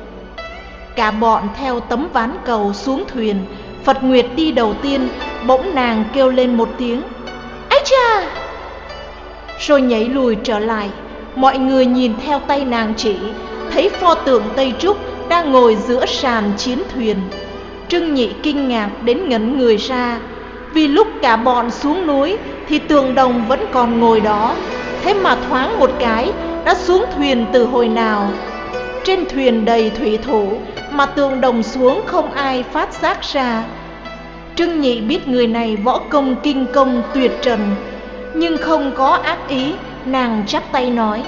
Cả bọn theo tấm ván cầu xuống thuyền. Phật Nguyệt đi đầu tiên, bỗng nàng kêu lên một tiếng: Ái cha! Rồi nhảy lùi trở lại. Mọi người nhìn theo tay nàng chỉ, thấy pho tượng Tây Trúc đang ngồi giữa sàn chiến thuyền. Trương Nhị kinh ngạc đến ngẩn người ra, vì lúc cả bọn xuống núi thì tượng đồng vẫn còn ngồi đó. Thế mà thoáng một cái đã xuống thuyền từ hồi nào. Trên thuyền đầy thủy thủ mà tượng đồng xuống không ai phát giác ra. Trương Nhị biết người này võ công kinh công tuyệt trần, nhưng không có ác ý. Nàng chắp tay nói: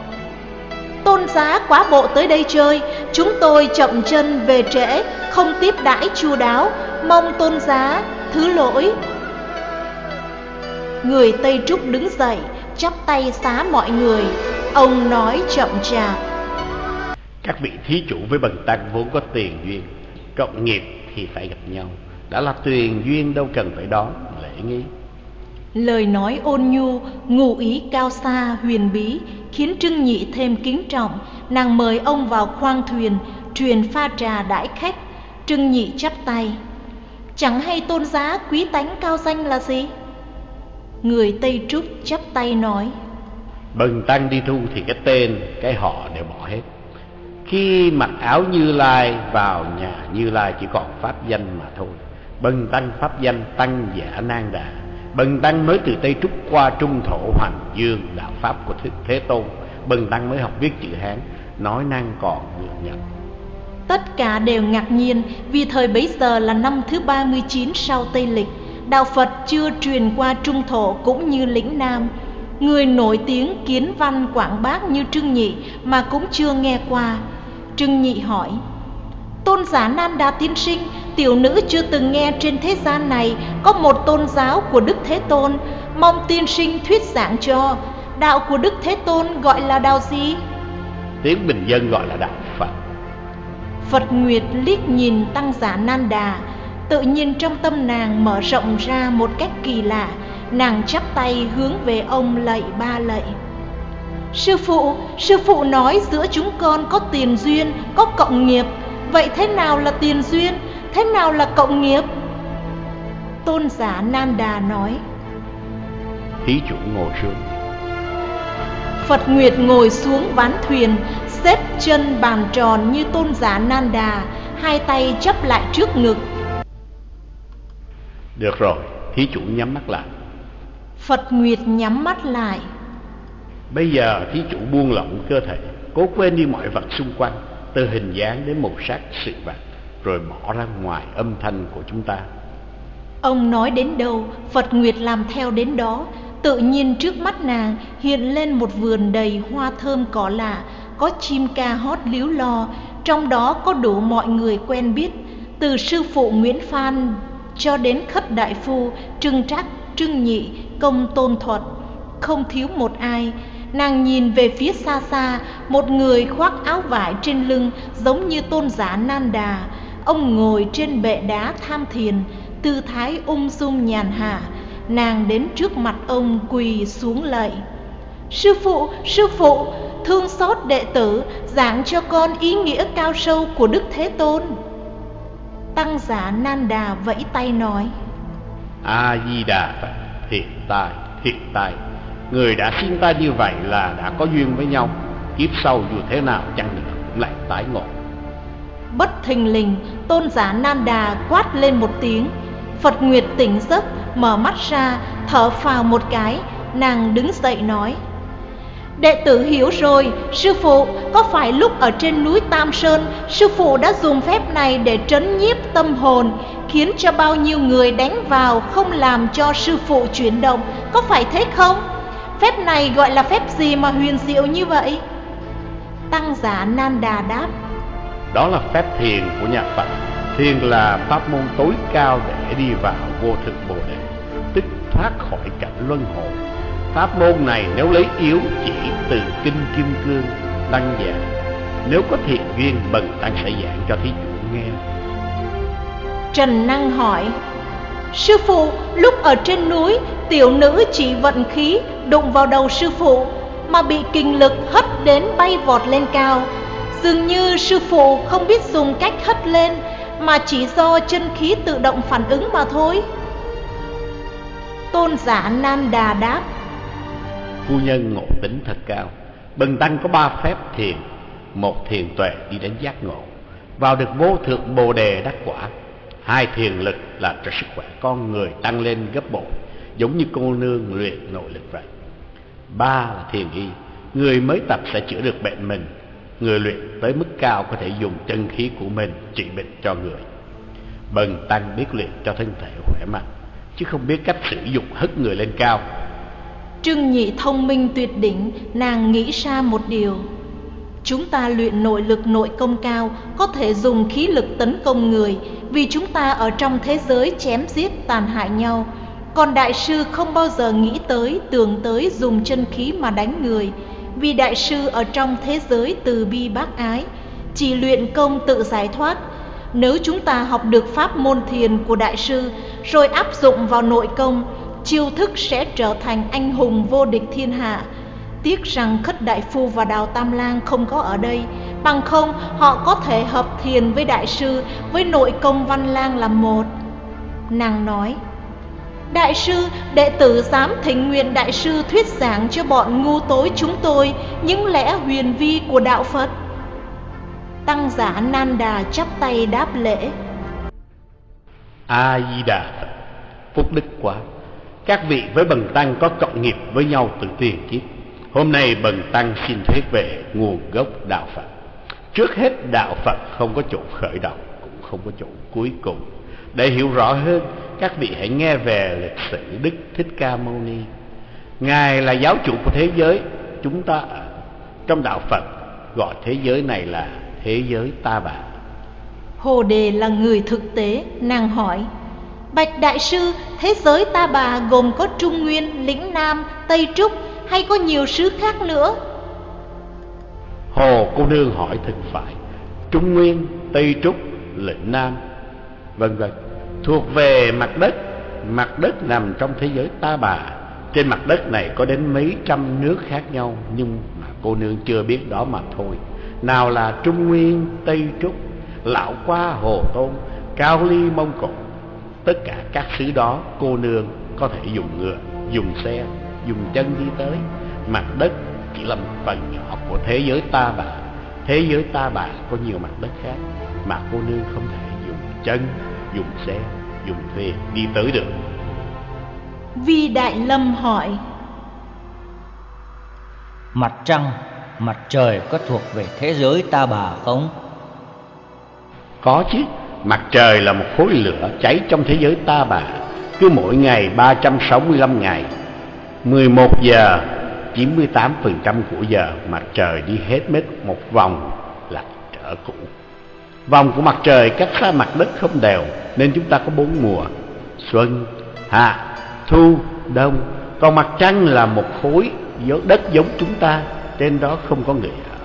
Tôn giá quá bộ tới đây chơi, chúng tôi chậm chân về trễ, không tiếp đãi chu đáo, mong tôn giá thứ lỗi. Người Tây Trúc đứng dậy, chắp tay xá mọi người. Ông nói chậm chạp: Các vị thí chủ với bần tăng vốn có tiền duyên, cộng nghiệp thì phải gặp nhau. Đã là tuyền duyên đâu cần phải đón lễ nghi. Lời nói ôn nhu, ngụ ý cao xa huyền bí, khiến Trương Nhị thêm kính trọng. Nàng mời ông vào khoang thuyền, truyền pha trà đãi khách. Trương Nhị chắp tay: Chẳng hay tôn giá quý tánh cao danh là gì? Người Tây Trúc chắp tay nói: Bần tăng đi thu thì cái tên, cái họ đều bỏ hết. Khi mặc áo Như Lai vào nhà Như Lai chỉ còn pháp danh mà thôi. Bần tăng pháp danh Tăng Giả Nan Đà. Bần tăng mới từ Tây Trúc qua Trung Thổ Hoành Dương, đạo pháp của Thế Tôn. Bần tăng mới học viết chữ Hán, nói năng còn ngượng ngập. Tất cả đều ngạc nhiên vì thời bấy giờ là năm thứ ba mươi chín sau Tây Lịch. Đạo Phật chưa truyền qua Trung Thổ cũng như lĩnh Nam. Người nổi tiếng kiến văn quảng bác như Trương Nhị mà cũng chưa nghe qua. Trương Nhị hỏi: Tôn giả Nan Đà tiên sinh, tiểu nữ chưa từng nghe trên thế gian này có một tôn giáo của Đức Thế Tôn, mong tiên sinh thuyết giảng cho. Đạo của Đức Thế Tôn gọi là đạo gì? Tiếng bình dân gọi là đạo Phật. Phật Nguyệt liếc nhìn tăng giả Nan Đà, tự nhiên trong tâm nàng mở rộng ra một cách kỳ lạ. Nàng chắp tay hướng về ông lạy ba lạy. Sư phụ, sư phụ nói giữa chúng con có tiền duyên, có cộng nghiệp. Vậy thế nào là tiền duyên, thế nào là cộng nghiệp? Tôn giả Nan Đà nói: Thí chủ ngồi xuống. Phật Nguyệt ngồi xuống ván thuyền, xếp chân bàn tròn như tôn giả Nan Đà, hai tay chắp lại trước ngực. Được rồi, thí chủ nhắm mắt lại. Phật Nguyệt nhắm mắt lại. Bây giờ thí chủ buông lỏng cơ thể, cố quên đi mọi vật xung quanh, từ hình dáng đến màu sắc sự vật, rồi bỏ ra ngoài âm thanh của chúng ta. Ông nói đến đâu, Phật Nguyệt làm theo đến đó. Tự nhiên trước mắt nàng hiện lên một vườn đầy hoa thơm cỏ lạ, có chim ca hót líu lo, trong đó có đủ mọi người quen biết, từ sư phụ Nguyễn Phan cho đến Khất Đại Phu, Trưng Trắc, Trưng Nhị, Công Tôn Thuật, không thiếu một ai. Nàng nhìn về phía xa xa, một người khoác áo vải trên lưng giống như tôn giả Nan Đà. Ông ngồi trên bệ đá tham thiền, tư thái ung dung nhàn hạ. Nàng đến trước mặt ông quỳ xuống lạy. Sư phụ, sư phụ, thương xót đệ tử, giảng cho con ý nghĩa cao sâu của Đức Thế Tôn. Tăng giả Nan Đà vẫy tay nói: A Di Đà Phật, thiện tai, thiện tai. Người đã sinh ta như vậy là đã có duyên với nhau, kiếp sau dù thế nào chăng nữa cũng lại tái ngộ. Bất thình lình, tôn giả Nan Đà quát lên một tiếng. Phật Nguyệt tỉnh giấc, mở mắt ra, thở phào một cái. Nàng đứng dậy nói: Đệ tử hiểu rồi, sư phụ, có phải lúc ở trên núi Tam Sơn, sư phụ đã dùng phép này để trấn nhiếp tâm hồn, khiến cho bao nhiêu người đánh vào không làm cho sư phụ chuyển động, có phải thế không? Phép này gọi là phép gì mà huyền diệu như vậy? Tăng giả Nan Đà đáp: Đó là phép thiền của nhà Phật. Thiền là pháp môn tối cao để đi vào vô thực Bồ Đề, tức thoát khỏi cảnh luân hồi. Pháp môn này nếu lấy yếu chỉ từ kinh Kim Cương, Đăng Già. Nếu có thiện duyên, bần tăng sẽ giảng cho thí chủ nghe. Trần Năng hỏi: Sư phụ, lúc ở trên núi, tiểu nữ chỉ vận khí đụng vào đầu sư phụ mà bị kình lực hất đến bay vọt lên cao. Dường như sư phụ không biết dùng cách hất lên, mà chỉ do chân khí tự động phản ứng mà thôi. Tôn giả Nan Đà đáp: Phu nhân ngộ tính thật cao. Bần tăng có ba phép thiền. Một, thiền tuệ đi đến giác ngộ, vào được vô thượng Bồ Đề đắc quả. Hai, thiền lực là cho sức khỏe con người tăng lên gấp bội, giống như cô nương luyện nội lực vậy. Ba là thiền y, người mới tập sẽ chữa được bệnh mình. Người luyện tới mức cao có thể dùng chân khí của mình trị bệnh cho người. Bần tăng biết luyện cho thân thể khỏe mạnh, chứ không biết cách sử dụng hất người lên cao. Trương Nhị thông minh tuyệt đỉnh, nàng nghĩ ra một điều. Chúng ta luyện nội lực nội công cao, có thể dùng khí lực tấn công người, vì chúng ta ở trong thế giới chém giết tàn hại nhau. Còn đại sư không bao giờ nghĩ tới, tưởng tới dùng chân khí mà đánh người, vì đại sư ở trong thế giới từ bi bác ái, chỉ luyện công tự giải thoát. Nếu chúng ta học được pháp môn thiền của đại sư, rồi áp dụng vào nội công, chiêu thức sẽ trở thành anh hùng vô địch thiên hạ. Tiếc rằng Khất Đại Phu và Đào Tam Lang không có ở đây, bằng không họ có thể hợp thiền với đại sư, với nội công Văn Lang làm một. Nàng nói: Đại sư, đệ tử dám thỉnh nguyện đại sư thuyết giảng cho bọn ngu tối chúng tôi những lẽ huyền vi của đạo Phật. Tăng giả Nan Đà chắp tay đáp lễ: A Di Đà Phật, phúc đức quá. Các vị với bần tăng có cộng nghiệp với nhau từ tiền kiếp. Hôm nay bần tăng xin thuyết về nguồn gốc đạo Phật. Trước hết, đạo Phật không có chỗ khởi đầu, cũng không có chỗ cuối cùng. Để hiểu rõ hơn, các vị hãy nghe về lịch sử Đức Thích Ca Mâu Ni. Ngài là giáo chủ của thế giới chúng ta ở. Trong đạo Phật gọi thế giới này là thế giới Ta Bà. Hồ Đề là người thực tế, nàng hỏi: Bạch Đại sư, thế giới Ta Bà gồm có Trung Nguyên, Lĩnh Nam, Tây Trúc hay có nhiều xứ khác nữa? Hồ cô nương hỏi thật phải. Trung Nguyên, Tây Trúc, Lĩnh Nam, vân vân, thuộc về mặt đất. Mặt đất nằm trong thế giới Ta Bà. Trên mặt đất này có đến mấy trăm nước khác nhau, nhưng mà cô nương chưa biết đó mà thôi. Nào là Trung Nguyên, Tây Trúc, Lão Qua, Hồ Tôn, Cao Ly, Mông Cổ. Tất cả các xứ đó cô nương có thể dùng ngựa, dùng xe, dùng chân đi tới. Mặt đất chỉ là một phần nhỏ của thế giới Ta Bà. Thế giới Ta Bà có nhiều mặt đất khác mà cô nương không thể dùng chân, dùng xe, dùng thuyền đi tới được. Vi Đại Lâm hỏi: Mặt trăng, mặt trời có thuộc về thế giới Ta Bà không? Có chứ. Mặt trời là một khối lửa cháy trong thế giới Ta Bà. Cứ mỗi ngày ba trăm sáu mươi lăm ngày, mười một giờ, chín mươi tám phần trăm của giờ, mặt trời đi hết mất một vòng lại trở cũ. Vòng của mặt trời cách xa mặt đất không đều, nên chúng ta có bốn mùa: xuân, hạ, thu, đông. Còn mặt trăng là một khối đất giống chúng ta, trên đó không có người ở.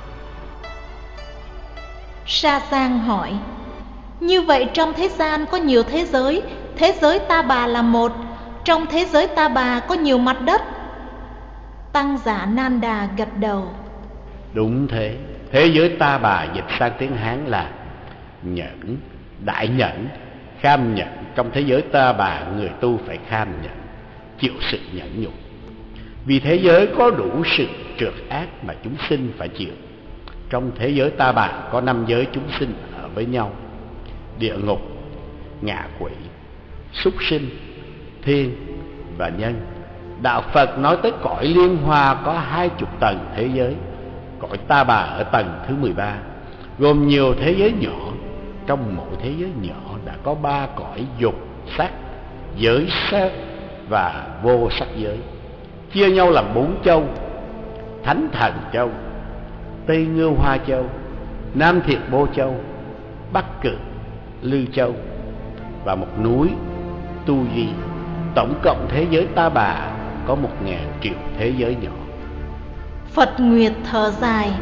Sa Giang hỏi: Như vậy trong thế gian có nhiều thế giới, thế giới Ta Bà là một. Trong thế giới Ta Bà có nhiều mặt đất. Tăng giả Nan Đà gật đầu: Đúng thế. Thế giới Ta Bà dịch sang tiếng Hán là nhẫn, đại nhẫn, kham nhẫn. Trong thế giới Ta Bà, người tu phải kham nhẫn, chịu sự nhẫn nhục. Vì thế giới có đủ sự trượt ác mà chúng sinh phải chịu. Trong thế giới Ta Bà có năm giới chúng sinh ở với nhau: địa ngục, ngạ quỷ, súc sinh, thiên và nhân. Đạo Phật nói tới cõi liên hoa có hai chục tầng thế giới. Cõi Ta Bà ở tầng thứ mười ba, gồm nhiều thế giới nhỏ. Trong mỗi thế giới nhỏ đã có ba cõi dục, sắc, giới sắc và vô sắc giới, chia nhau làm bốn châu: Thánh Thần Châu, Tây Ngưu Hoa Châu, Nam Thiệt Bô Châu, Bắc Cực Lư Châu và một núi Tu Di. Tổng cộng thế giới Ta Bà có một ngàn triệu thế giới nhỏ. Phật Nguyệt thở dài: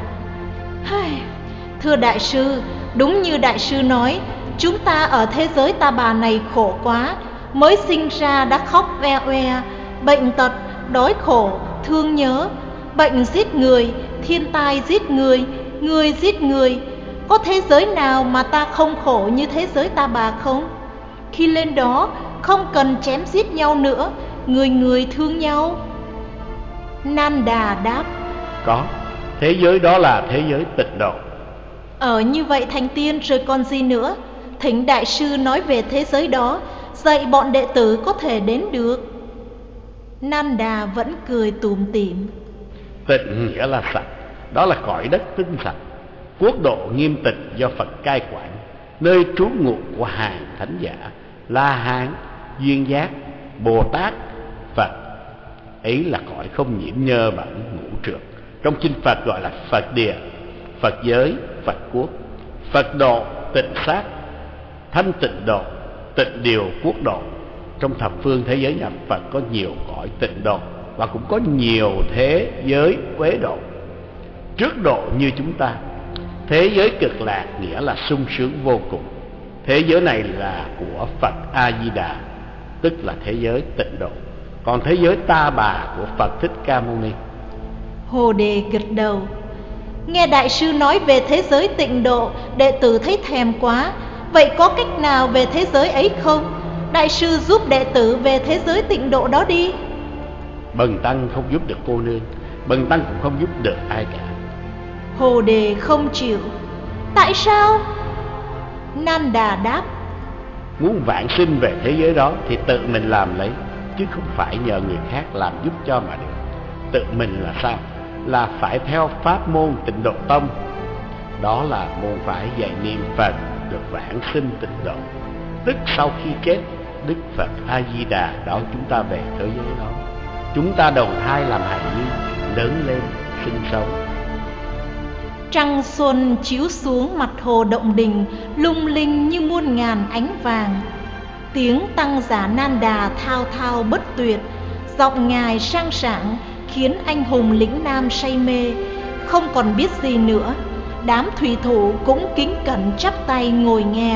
Thưa Đại sư, đúng như Đại sư nói, chúng ta ở thế giới Ta Bà này khổ quá. Mới sinh ra đã khóc oe oe, bệnh tật, đói khổ, thương nhớ, bệnh giết người, thiên tai giết người, người giết người. Có thế giới nào mà ta không khổ như thế giới Ta Bà không? Khi lên đó không cần chém giết nhau nữa, người người thương nhau. Nan Đà đáp: Có. Thế giới đó là thế giới Tịnh Độ. Ở như vậy thành tiên rồi còn gì nữa? Thỉnh Đại sư nói về thế giới đó, dạy bọn đệ tử có thể đến được. Nan Đà vẫn cười tủm tỉm: Tịnh nghĩa là sạch. Đó là cõi đất tinh sạch, quốc độ nghiêm tịnh do Phật cai quản, nơi trú ngụ của hàng thánh giả La Hán, Duyên Giác, Bồ Tát, Phật. Ấy là cõi không nhiễm nhơ bẩn ngũ trượt. Trong kinh Phật gọi là Phật địa, Phật giới, Phật quốc, Phật độ, tịnh sát, thanh tịnh độ, tịnh điều, quốc độ. Trong thập phương thế giới nhà Phật có nhiều cõi tịnh độ và cũng có nhiều thế giới uế độ. Trước độ như chúng ta, thế giới cực lạc nghĩa là sung sướng vô cùng. Thế giới này là của Phật A Di Đà, tức là thế giới tịnh độ. Còn thế giới Ta Bà của Phật Thích Ca Mâu Ni. Hồ Đề gật đầu: Nghe Đại sư nói về thế giới tịnh độ, đệ tử thấy thèm quá. Vậy có cách nào về thế giới ấy không? Đại sư giúp đệ tử về thế giới tịnh độ đó đi. Bần tăng không giúp được cô nương, bần tăng cũng không giúp được ai cả. Hồ Đề không chịu: Tại sao? Nan Đà đáp: Muốn vãng sinh về thế giới đó thì tự mình làm lấy, chứ không phải nhờ người khác làm giúp cho mà được. Tự mình là sao? Là phải theo pháp môn Tịnh Độ Tông. Đó là môn phái dạy niệm Phật được vãng sinh tịnh độ, tức sau khi chết Đức Phật A Di Đà đó chúng ta về thế giới đó, chúng ta đầu thai làm hài nhi, lớn lên sinh sống. Trăng xuân chiếu xuống mặt hồ Động Đình, lung linh như muôn ngàn ánh vàng. Tiếng tăng giả Nan Đà thao thao bất tuyệt, giọng ngài sang sảng khiến anh hùng lĩnh nam say mê, không còn biết gì nữa. Đám thủy thủ cũng kính cẩn chắp tay ngồi nghe.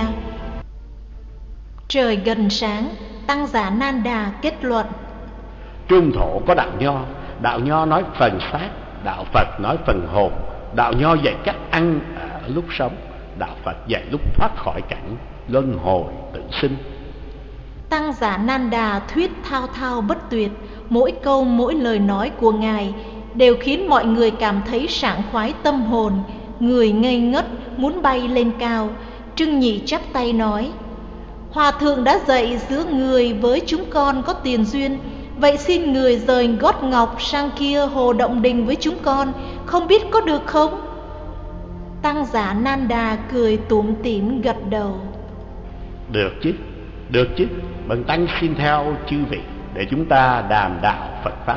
Trời gần sáng, tăng giả Nan Đà kết luận: Trung thổ có đạo Nho, đạo Nho nói phần xác, đạo Phật nói phần hồn. Đạo Nho dạy cách ăn ở lúc sống, đạo Phật dạy lúc thoát khỏi cảnh luân hồi tự sinh. Tăng giả Nan Đà thuyết thao thao bất tuyệt, mỗi câu mỗi lời nói của ngài đều khiến mọi người cảm thấy sảng khoái tâm hồn, người ngây ngất muốn bay lên cao. Trưng Nhị chắp tay nói: Hòa thượng đã dạy giữa người với chúng con có tiền duyên, vậy xin người rời gót ngọc sang kia hồ Động Đình với chúng con, không biết có được không? Tăng giả Nan Đà cười tủm tỉm gật đầu: Được chứ, được chứ, bần tăng xin theo chư vị để chúng ta đàm đạo Phật Pháp.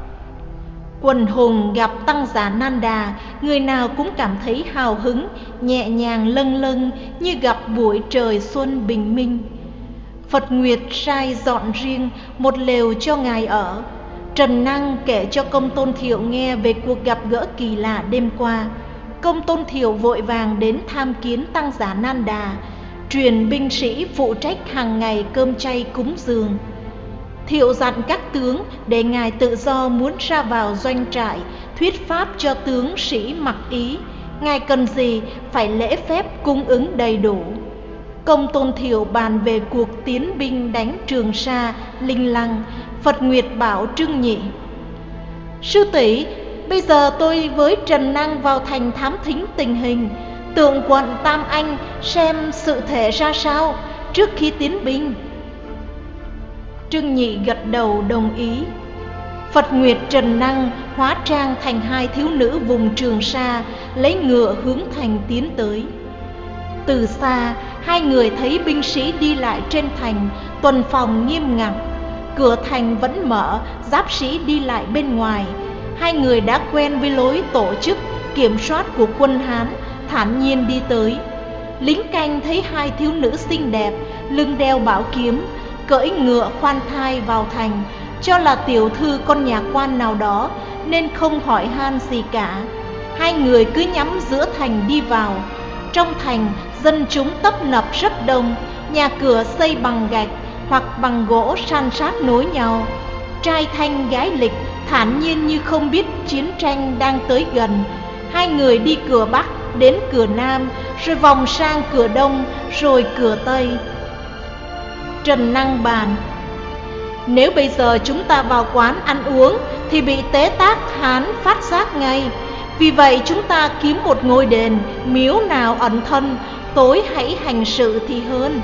Quần hùng gặp tăng giả Nan Đà, người nào cũng cảm thấy hào hứng, nhẹ nhàng lâng lâng như gặp buổi trời xuân bình minh. Phật Nguyệt sai dọn riêng một lều cho ngài ở. Trần Năng kể cho Công Tôn Thiệu nghe về cuộc gặp gỡ kỳ lạ đêm qua. Công Tôn Thiệu vội vàng đến tham kiến tăng giả Nan Đà, truyền binh sĩ phụ trách hàng ngày cơm chay cúng dường. Thiệu dặn các tướng để ngài tự do muốn ra vào doanh trại, thuyết pháp cho tướng sĩ mặc ý. Ngài cần gì phải lễ phép cung ứng đầy đủ. Công Tôn Thiệu bàn về cuộc tiến binh đánh Trường Sa, Linh Lăng. Phật Nguyệt bảo Trưng Nhị: Sư tỷ, bây giờ tôi với Trần Năng vào thành thám thính tình hình, tượng quận Tam Anh xem sự thể ra sao trước khi tiến binh. Trưng Nhị gật đầu đồng ý. Phật Nguyệt Trần Năng hóa trang thành hai thiếu nữ vùng Trường Sa, lấy ngựa hướng thành tiến tới. Từ xa, hai người thấy binh sĩ đi lại trên thành, tuần phòng nghiêm ngặt. Cửa thành vẫn mở, giáp sĩ đi lại bên ngoài. Hai người đã quen với lối tổ chức kiểm soát của quân Hán, thản nhiên đi tới. Lính canh thấy hai thiếu nữ xinh đẹp, lưng đeo bảo kiếm, cưỡi ngựa khoan thai vào thành, cho là tiểu thư con nhà quan nào đó nên không hỏi han gì cả. Hai người cứ nhắm giữa thành đi vào. Trong thành, dân chúng tấp nập rất đông, nhà cửa xây bằng gạch hoặc bằng gỗ san sát nối nhau. Trai thanh gái lịch thản nhiên như không biết chiến tranh đang tới gần. Hai người đi cửa Bắc đến cửa Nam, rồi vòng sang cửa Đông, rồi cửa Tây. Trần Năng bàn: Nếu bây giờ chúng ta vào quán ăn uống thì bị tế tác Hán phát giác ngay. Vì vậy chúng ta kiếm một ngôi đền, miếu nào ẩn thân, tối hãy hành sự thì hơn.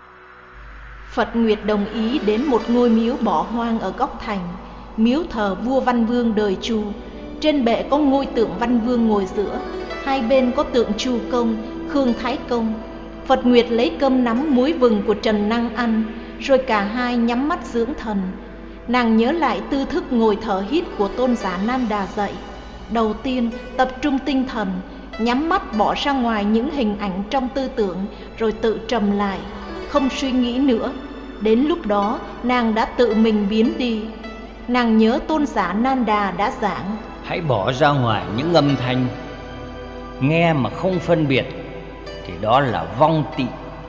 Phật Nguyệt đồng ý đến một ngôi miếu bỏ hoang ở góc thành. Miếu thờ vua Văn Vương đời Chu. Trên bệ có ngôi tượng Văn Vương ngồi giữa, hai bên có tượng Chu Công, Khương Thái Công. Phật Nguyệt lấy cơm nắm muối vừng của Trần Năng ăn, rồi cả hai nhắm mắt dưỡng thần. Nàng nhớ lại tư thức ngồi thở hít của tôn giả Nan Đà dạy. Đầu tiên tập trung tinh thần, nhắm mắt bỏ ra ngoài những hình ảnh trong tư tưởng, rồi tự trầm lại, không suy nghĩ nữa. Đến lúc đó nàng đã tự mình biến đi. Nàng nhớ tôn giả Nan Đà đã giảng: Hãy bỏ ra ngoài những âm thanh nghe mà không phân biệt thì đó là vong tị,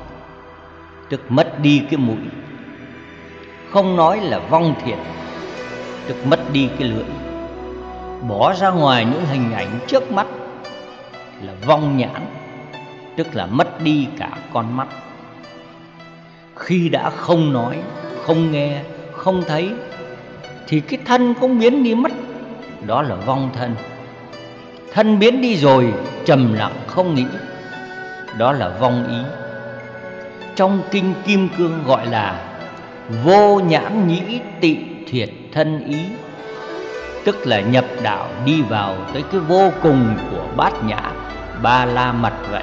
tức mất đi cái mũi. Không nói là vong thiện, tức mất đi cái lưỡi. Bỏ ra ngoài những hình ảnh trước mắt là vong nhãn, tức là mất đi cả con mắt. Khi đã không nói, không nghe, không thấy thì cái thân cũng biến đi mất, đó là vong thân. Thân biến đi rồi, trầm lặng không nghĩ, đó là vong ý. Trong kinh Kim Cương gọi là vô nhãn nhĩ tị thiệt thân ý, tức là nhập đạo đi vào tới cái vô cùng của bát nhã, Ba La Mật vậy.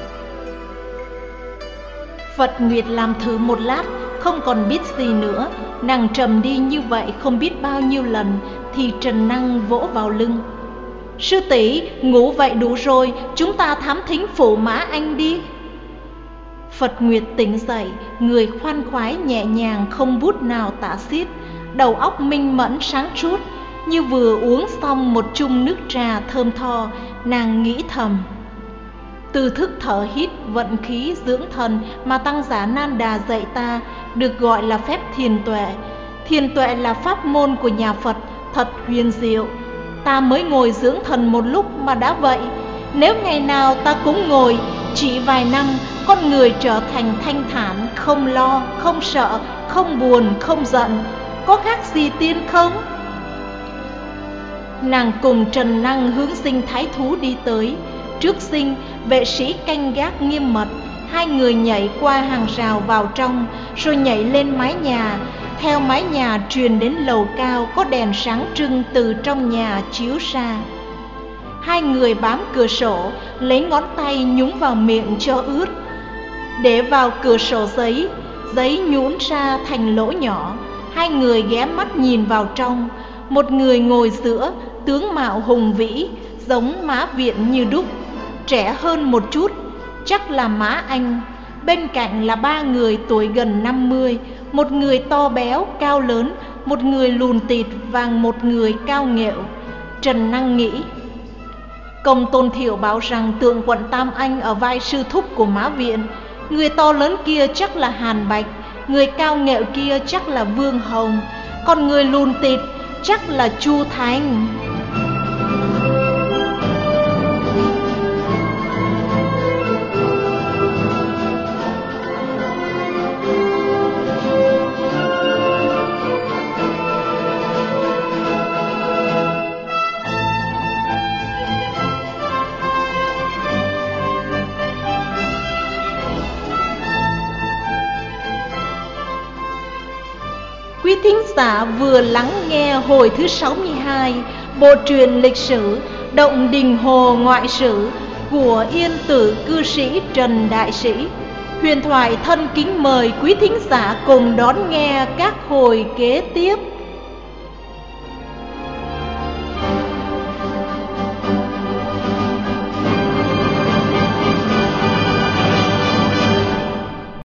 Phật Nguyệt làm thử một lát, không còn biết gì nữa. Nàng trầm đi như vậy không biết bao nhiêu lần, thì Trần Năng vỗ vào lưng. Sư tỷ, ngủ vậy đủ rồi, chúng ta thám thính phủ Mã Anh đi. Phật Nguyệt tỉnh dậy, người khoan khoái nhẹ nhàng, không bút nào tả xiết, đầu óc minh mẫn sáng trút, như vừa uống xong một chung nước trà thơm tho. Nàng nghĩ thầm: từ thức thở hít vận khí dưỡng thần mà Tăng Giả Nan Đà dạy ta được gọi là phép thiền tuệ. Thiền tuệ là pháp môn của nhà Phật, thật huyền diệu. Ta mới ngồi dưỡng thần một lúc mà đã vậy. Nếu ngày nào ta cũng ngồi, chỉ vài năm con người trở thành thanh thản, không lo, không sợ, không buồn, không giận, có khác gì tiên không? Nàng cùng Trần Năng hướng dinh Thái Thú đi tới. Trước dinh, vệ sĩ canh gác nghiêm mật. Hai người nhảy qua hàng rào vào trong, rồi nhảy lên mái nhà. Theo mái nhà truyền đến lầu cao có đèn sáng trưng từ trong nhà chiếu ra. Hai người bám cửa sổ, lấy ngón tay nhúng vào miệng cho ướt, để vào cửa sổ giấy. Giấy nhũn ra thành lỗ nhỏ. Hai người ghé mắt nhìn vào trong. Một người ngồi giữa, tướng mạo hùng vĩ, giống Mã Viện như đúc. Trẻ hơn một chút, chắc là Mã Anh. Bên cạnh là ba người tuổi gần năm mươi. Một người to béo, cao lớn, một người lùn tịt và một người cao nghệu. Trần Năng nghĩ, Công Tôn Thiệu bảo rằng tượng quận Tam Anh ở vai sư thúc của Mã Viện. Người to lớn kia chắc là Hàn Bạch, người cao nghệu kia chắc là Vương Hồng, còn người lùn tịt chắc là Chu Thành. Quý thính giả vừa lắng nghe hồi thứ sáu mươi hai bộ truyện lịch sử Động Đình Hồ Ngoại Sử của Yên Tử cư sĩ Trần Đại Sĩ. Huyền Thoại thân kính mời quý thính giả cùng đón nghe các hồi kế tiếp.